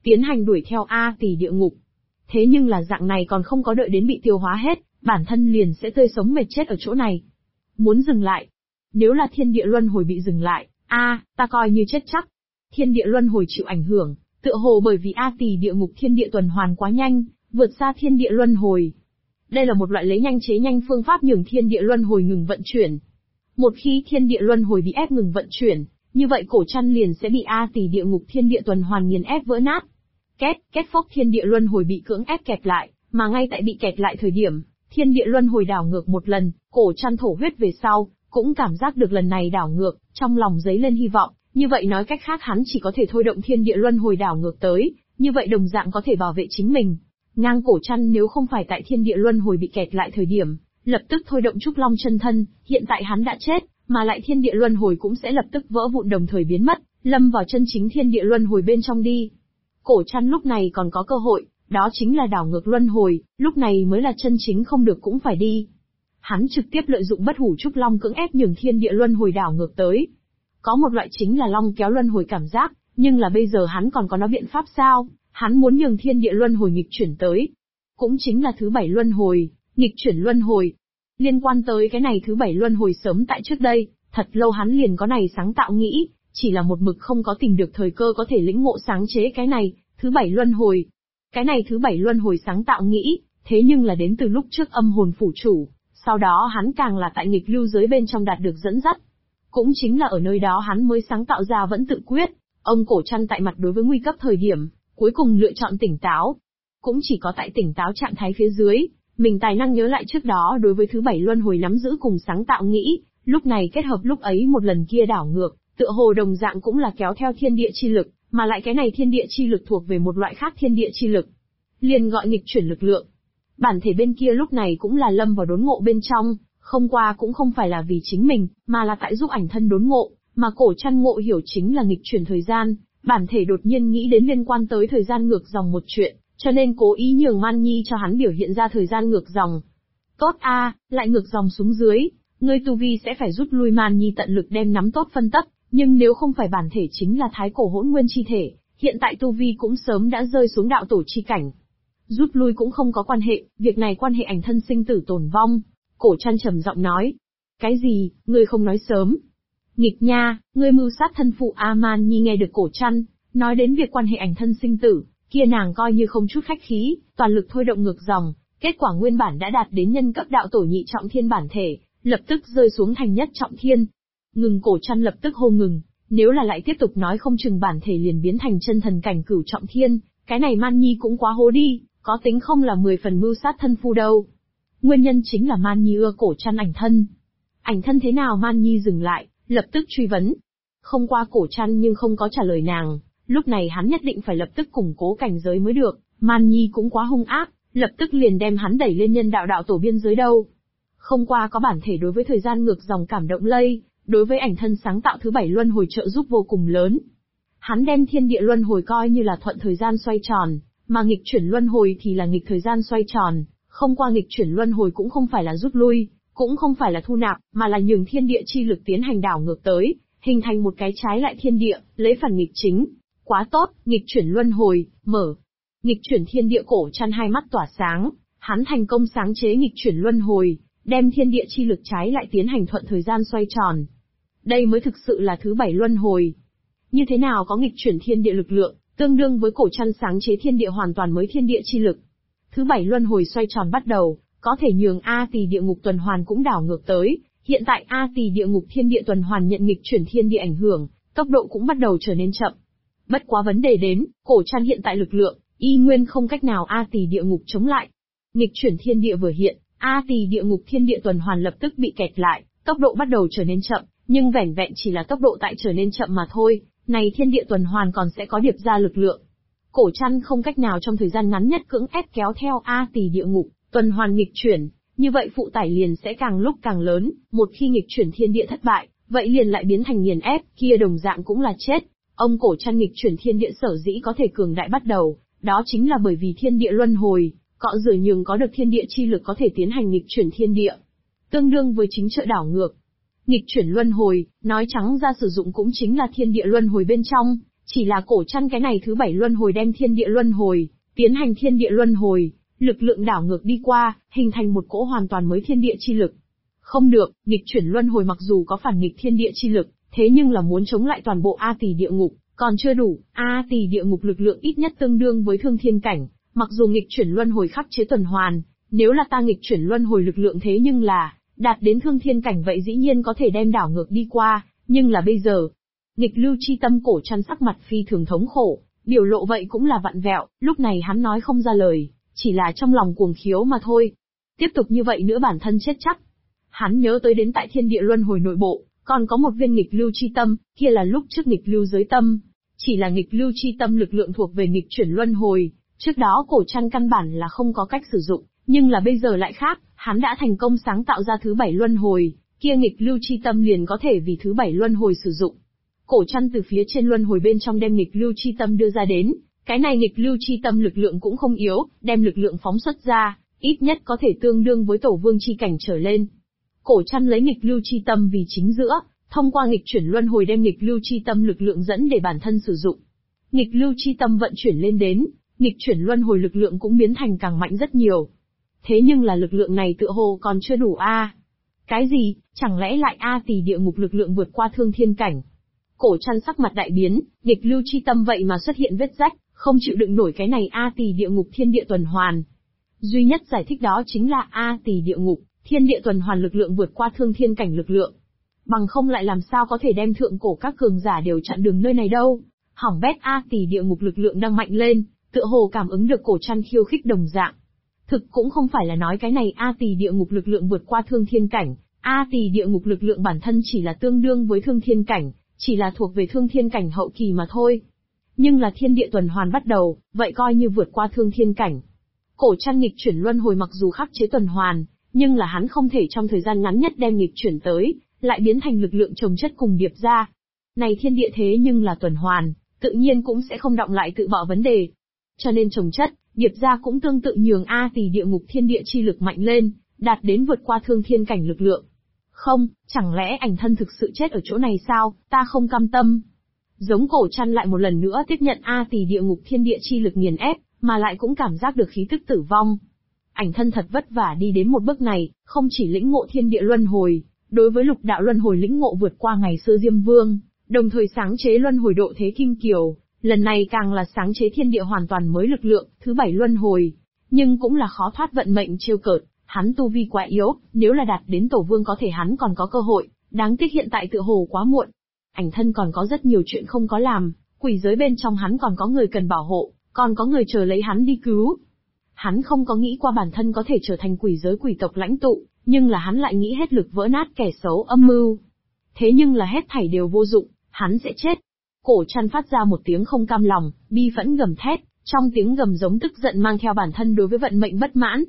tiến hành đuổi theo A Tỳ địa ngục. Thế nhưng là dạng này còn không có đợi đến bị tiêu hóa hết, bản thân liền sẽ tươi sống mệt chết ở chỗ này. Muốn dừng lại. Nếu là thiên địa luân hồi bị dừng lại, ta coi như chết chắc. Thiên địa luân hồi chịu ảnh hưởng, tựa hồ bởi vì A Tỳ địa ngục thiên địa tuần hoàn quá nhanh, vượt xa thiên địa luân hồi. Đây là một loại lấy nhanh chế nhanh phương pháp nhường thiên địa luân hồi ngừng vận chuyển. Một khi thiên địa luân hồi bị ép ngừng vận chuyển, như vậy cổ chăn liền sẽ bị A Tỳ địa ngục thiên địa tuần hoàn nghiền ép vỡ nát. Két phốc thiên địa luân hồi bị cưỡng ép kẹt lại, mà ngay tại bị kẹt lại thời điểm, thiên địa luân hồi đảo ngược một lần, cổ chăn thổ huyết về sau, cũng cảm giác được lần này đảo ngược, trong lòng dấy lên hy vọng, như vậy nói cách khác hắn chỉ có thể thôi động thiên địa luân hồi đảo ngược tới, như vậy đồng dạng có thể bảo vệ chính mình. Ngang cổ chăn nếu không phải tại thiên địa luân hồi bị kẹt lại thời điểm, lập tức thôi động trúc long chân thân, hiện tại hắn đã chết, mà lại thiên địa luân hồi cũng sẽ lập tức vỡ vụn đồng thời biến mất, lâm vào chân chính thiên địa luân hồi bên trong đi. Cổ chăn lúc này còn có cơ hội, đó chính là đảo ngược luân hồi, lúc này mới là chân chính không được cũng phải đi. Hắn trực tiếp lợi dụng bất hủ trúc long cưỡng ép nhường thiên địa luân hồi đảo ngược tới. Có một loại chính là long kéo luân hồi cảm giác, nhưng là bây giờ hắn còn có nó biện pháp sao? Hắn muốn nhường thiên địa luân hồi nghịch chuyển tới. Cũng chính là thứ 7 luân hồi, nghịch chuyển luân hồi. Liên quan tới cái này thứ 7 luân hồi sớm tại trước đây, thật lâu hắn liền có này sáng tạo nghĩ, chỉ là một mực không có tìm được thời cơ có thể lĩnh ngộ sáng chế cái này, thứ 7 luân hồi. Cái này thứ 7 luân hồi sáng tạo nghĩ, thế nhưng là đến từ lúc trước âm hồn phủ chủ, sau đó hắn càng là tại nghịch lưu giới bên trong đạt được dẫn dắt. Cũng chính là ở nơi đó hắn mới sáng tạo ra vẫn tự quyết, ông cổ chăn tại mặt đối với nguy cấp thời điểm, cuối cùng lựa chọn tỉnh táo. Cũng chỉ có tại tỉnh táo trạng thái phía dưới, mình tài năng nhớ lại trước đó đối với thứ 7 luân hồi nắm giữ cùng sáng tạo nghĩ, lúc này kết hợp lúc ấy một lần kia đảo ngược, tựa hồ đồng dạng cũng là kéo theo thiên địa chi lực, mà lại cái này thiên địa chi lực thuộc về một loại khác thiên địa chi lực. Liền gọi nghịch chuyển lực lượng. Bản thể bên kia lúc này cũng là lâm vào đốn ngộ bên trong, không qua cũng không phải là vì chính mình, mà là tại giúp ảnh thân đốn ngộ, mà cổ chăn ngộ hiểu chính là nghịch chuyển thời gian, bản thể đột nhiên nghĩ đến liên quan tới thời gian ngược dòng một chuyện, cho nên cố ý nhường Man Nhi cho hắn biểu hiện ra thời gian ngược dòng. Tốt lại ngược dòng xuống dưới, ngươi tu vi sẽ phải rút lui. Man Nhi tận lực đem nắm tốt phân tấp, nhưng nếu không phải bản thể chính là thái cổ hỗn nguyên chi thể, hiện tại tu vi cũng sớm đã rơi xuống đạo tổ chi cảnh. Rút lui cũng không có quan hệ, việc này quan hệ ảnh thân sinh tử tồn vong. Cổ chăn trầm giọng nói. Cái gì, ngươi không nói sớm? Nghịch nha, ngươi mưu sát thân phụ. Man Nhi nghe được cổ chăn nói đến việc quan hệ ảnh thân sinh tử, kia nàng coi như không chút khách khí, toàn lực thôi động ngược dòng, kết quả nguyên bản đã đạt đến nhân cấp đạo tổ nhị trọng thiên bản thể, lập tức rơi xuống thành nhất trọng thiên. Ngừng. Cổ chăn lập tức hô ngừng, nếu là lại tiếp tục nói không chừng bản thể liền biến thành chân thần cảnh cửu trọng thiên, cái này Man Nhi cũng quá hố đi, có tính không là 10 phần mưu sát thân phu đâu. Nguyên nhân chính là Man Nhi ưa cổ chăn ảnh thân. Ảnh thân thế nào? Man Nhi dừng lại, lập tức truy vấn. Không qua cổ chăn nhưng không có trả lời nàng, lúc này hắn nhất định phải lập tức củng cố cảnh giới mới được, Man Nhi cũng quá hung ác, lập tức liền đem hắn đẩy lên nhân đạo đạo tổ biên giới đâu. Không qua có bản thể đối với thời gian ngược dòng cảm động lây, đối với ảnh thân sáng tạo thứ 7 luân hồi trợ giúp vô cùng lớn. Hắn đem thiên địa luân hồi coi như là thuận thời gian xoay tròn, mà nghịch chuyển luân hồi thì là nghịch thời gian xoay tròn, không qua nghịch chuyển luân hồi cũng không phải là rút lui, cũng không phải là thu nạp, mà là nhường thiên địa chi lực tiến hành đảo ngược tới, hình thành một cái trái lại thiên địa, lấy phản nghịch chính. Quá tốt, nghịch chuyển luân hồi, mở. Nghịch chuyển thiên địa. Cổ chăn hai mắt tỏa sáng, hắn thành công sáng chế nghịch chuyển luân hồi, đem thiên địa chi lực trái lại tiến hành thuận thời gian xoay tròn. Đây mới thực sự là thứ 7 luân hồi. Như thế nào có nghịch chuyển thiên địa lực lượng, tương đương với cổ chăn sáng chế thiên địa hoàn toàn mới thiên địa chi lực. Thứ 7 luân hồi xoay tròn bắt đầu, có thể nhường A Tỳ địa ngục tuần hoàn cũng đảo ngược tới, hiện tại A Tỳ địa ngục thiên địa tuần hoàn nhận nghịch chuyển thiên địa ảnh hưởng, tốc độ cũng bắt đầu trở nên chậm. Bất quá vấn đề đến, cổ chăn hiện tại lực lượng, y nguyên không cách nào A Tỳ địa ngục chống lại. Nghịch chuyển thiên địa vừa hiện, A Tỳ địa ngục thiên địa tuần hoàn lập tức bị kẹt lại, tốc độ bắt đầu trở nên chậm, nhưng vẻn vẹn chỉ là tốc độ tại trở nên chậm mà thôi, này thiên địa tuần hoàn còn sẽ có điệp ra lực lượng. Cổ chăn không cách nào trong thời gian ngắn nhất cưỡng ép kéo theo A Tỳ địa ngục tuần hoàn nghịch chuyển, như vậy phụ tải liền sẽ càng lúc càng lớn, một khi nghịch chuyển thiên địa thất bại, vậy liền lại biến thành nghiền ép, kia đồng dạng cũng là chết. Ông cổ chăn nghịch chuyển thiên địa sở dĩ có thể cường đại bắt đầu, đó chính là bởi vì thiên địa luân hồi, cọ rửa nhường có được thiên địa chi lực có thể tiến hành nghịch chuyển thiên địa, tương đương với chính trợ đảo ngược. Nghịch chuyển luân hồi, nói trắng ra sử dụng cũng chính là thiên địa luân hồi bên trong, Chỉ là cổ trăn cái này thứ 7 luân hồi đem thiên địa luân hồi, tiến hành thiên địa luân hồi, lực lượng đảo ngược đi qua, hình thành một cỗ hoàn toàn mới thiên địa chi lực. Không được, nghịch chuyển luân hồi mặc dù có phản nghịch thiên địa chi lực, thế nhưng là muốn chống lại toàn bộ A Tỳ địa ngục, còn chưa đủ. A Tỳ địa ngục lực lượng ít nhất tương đương với thương thiên cảnh, mặc dù nghịch chuyển luân hồi khắc chế tuần hoàn, nếu là ta nghịch chuyển luân hồi lực lượng thế nhưng là đạt đến thương thiên cảnh vậy dĩ nhiên có thể đem đảo ngược đi qua, nhưng là bây giờ, nghịch lưu chi tâm cổ trăn sắc mặt phi thường thống khổ, biểu lộ vậy cũng là vặn vẹo, lúc này hắn nói không ra lời, chỉ là trong lòng cuồng khiếu mà thôi. Tiếp tục như vậy nữa bản thân chết chắc. Hắn nhớ tới đến tại thiên địa luân hồi nội bộ, còn có một viên nghịch lưu chi tâm, kia là lúc trước nghịch lưu giới tâm. Chỉ là nghịch lưu chi tâm lực lượng thuộc về nghịch chuyển luân hồi, trước đó cổ trăn căn bản là không có cách sử dụng, nhưng là bây giờ lại khác, hắn đã thành công sáng tạo ra thứ 7 luân hồi, kia nghịch lưu chi tâm liền có thể vì thứ 7 luân hồi sử dụng. Cổ trăn từ phía trên luân hồi bên trong đem nghịch lưu chi tâm đưa ra đến, cái này nghịch lưu chi tâm lực lượng cũng không yếu, đem lực lượng phóng xuất ra, ít nhất có thể tương đương với tổ vương chi cảnh trở lên. Cổ trăn lấy nghịch lưu chi tâm vì chính giữa, thông qua nghịch chuyển luân hồi đem nghịch lưu chi tâm lực lượng dẫn để bản thân sử dụng. Nghịch lưu chi tâm vận chuyển lên đến, nghịch chuyển luân hồi lực lượng cũng biến thành càng mạnh rất nhiều. Thế nhưng là lực lượng này tựa hồ còn chưa đủ a. Cái gì, chẳng lẽ lại A Tỳ địa ngục lực lượng vượt qua thương thiên cảnh? Cổ trăn sắc mặt đại biến, nghịch lưu chi tâm vậy mà xuất hiện vết rách, không chịu đựng nổi cái này A Tỳ địa ngục thiên địa tuần hoàn. Duy nhất giải thích đó chính là A Tỳ địa ngục, thiên địa tuần hoàn lực lượng vượt qua thương thiên cảnh lực lượng. Bằng không lại làm sao có thể đem thượng cổ các cường giả đều chặn đường nơi này đâu. Hỏng bét, A Tỳ địa ngục lực lượng đang mạnh lên, tựa hồ cảm ứng được cổ trăn khiêu khích đồng dạng. Thực cũng không phải là nói cái này A Tỳ địa ngục lực lượng vượt qua thương thiên cảnh, A Tỳ địa ngục lực lượng bản thân chỉ là tương đương với thương thiên cảnh, chỉ là thuộc về thương thiên cảnh hậu kỳ mà thôi. Nhưng là thiên địa tuần hoàn bắt đầu, vậy coi như vượt qua thương thiên cảnh. Cổ trăn nghịch chuyển luân hồi mặc dù khắc chế tuần hoàn, nhưng là hắn không thể trong thời gian ngắn nhất đem nghịch chuyển tới, lại biến thành lực lượng chồng chất cùng điệp ra. Này thiên địa thế nhưng là tuần hoàn, tự nhiên cũng sẽ không động lại tự bỏ vấn đề. Cho nên chồng chất, điệp ra cũng tương tự nhường A Tỳ địa ngục thiên địa chi lực mạnh lên, đạt đến vượt qua thương thiên cảnh lực lượng. Không, chẳng lẽ ảnh thân thực sự chết ở chỗ này sao, ta không cam tâm. Giống cổ trăn lại một lần nữa tiếp nhận A Tỳ địa ngục thiên địa chi lực nghiền ép, mà lại cũng cảm giác được khí tức tử vong. Ảnh thân thật vất vả đi đến một bước này, không chỉ lĩnh ngộ thiên địa luân hồi, đối với lục đạo luân hồi lĩnh ngộ vượt qua ngày xưa Diêm Vương, đồng thời sáng chế luân hồi độ thế kim kiều, lần này càng là sáng chế thiên địa hoàn toàn mới lực lượng, thứ 7 luân hồi, nhưng cũng là khó thoát vận mệnh trêu cợt, hắn tu vi quá yếu, nếu là đạt đến tổ vương có thể hắn còn có cơ hội, đáng tiếc hiện tại tựa hồ quá muộn. Ảnh thân còn có rất nhiều chuyện không có làm, quỷ giới bên trong hắn còn có người cần bảo hộ, còn có người chờ lấy hắn đi cứu. Hắn không có nghĩ qua bản thân có thể trở thành quỷ giới quỷ tộc lãnh tụ, nhưng là hắn lại nghĩ hết lực vỡ nát kẻ xấu âm mưu. Thế nhưng là hết thảy đều vô dụng, hắn sẽ chết. Cổ trăn phát ra một tiếng không cam lòng, bi phẫn gầm thét, trong tiếng gầm giống tức giận mang theo bản thân đối với vận mệnh bất mãn.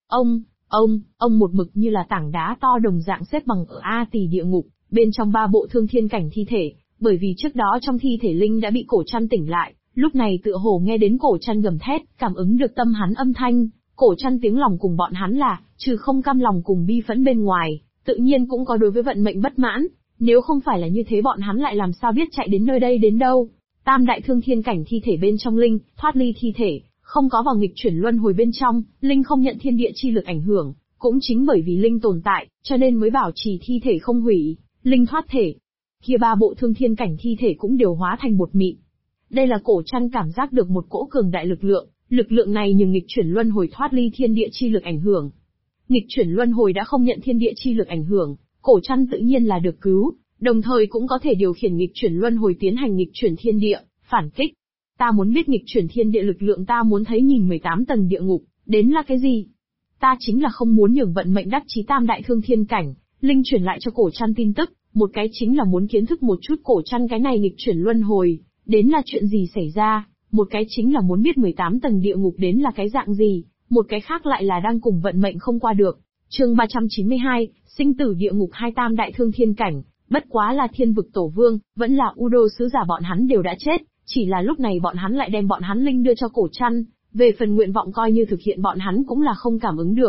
Ông một mực như là tảng đá to đồng dạng xếp bằng ở A Tỳ địa ngục, bên trong 3 bộ thương thiên cảnh thi thể, bởi vì trước đó trong thi thể linh đã bị cổ trăn tỉnh lại, lúc này tựa hồ nghe đến cổ trăn gầm thét, cảm ứng được tâm hắn âm thanh, cổ trăn tiếng lòng cùng bọn hắn là, trừ không cam lòng cùng bi phẫn bên ngoài, tự nhiên cũng có đối với vận mệnh bất mãn, nếu không phải là như thế bọn hắn lại làm sao biết chạy đến nơi đây đến đâu. Tam đại thương thiên cảnh thi thể bên trong linh, thoát ly thi thể, không có vào nghịch chuyển luân hồi bên trong, linh không nhận thiên địa chi lực ảnh hưởng, cũng chính bởi vì linh tồn tại, cho nên mới bảo trì thi thể không hủy, linh thoát thể. Kia 3 bộ thương thiên cảnh thi thể cũng đều hóa thành bột mịn. Đây là cổ trăn cảm giác được một cỗ cường đại lực lượng này nhường nghịch chuyển luân hồi thoát ly thiên địa chi lực ảnh hưởng. Nghịch chuyển luân hồi đã không nhận thiên địa chi lực ảnh hưởng, cổ trăn tự nhiên là được cứu, đồng thời cũng có thể điều khiển nghịch chuyển luân hồi tiến hành nghịch chuyển thiên địa, phản kích. Ta muốn biết nghịch chuyển thiên địa lực lượng, ta muốn thấy nhìn 18 tầng địa ngục, đến là cái gì? Ta chính là không muốn nhường vận mệnh đắc chí tam đại thương thiên cảnh, linh truyền lại cho cổ trăn tin tức, một cái chính là muốn kiến thức một chút cổ trăn cái này nghịch chuyển luân hồi, đến là chuyện gì xảy ra, một cái chính là muốn biết 18 tầng địa ngục đến là cái dạng gì, một cái khác lại là đang cùng vận mệnh không qua được. Chương 392, sinh tử địa ngục hai tam đại thương thiên cảnh, bất quá là thiên vực tổ vương, vẫn là U Đô sứ giả bọn hắn đều đã chết, chỉ là lúc này bọn hắn lại đem bọn hắn linh đưa cho cổ trăn, về phần nguyện vọng coi như thực hiện bọn hắn cũng là không cảm ứng được.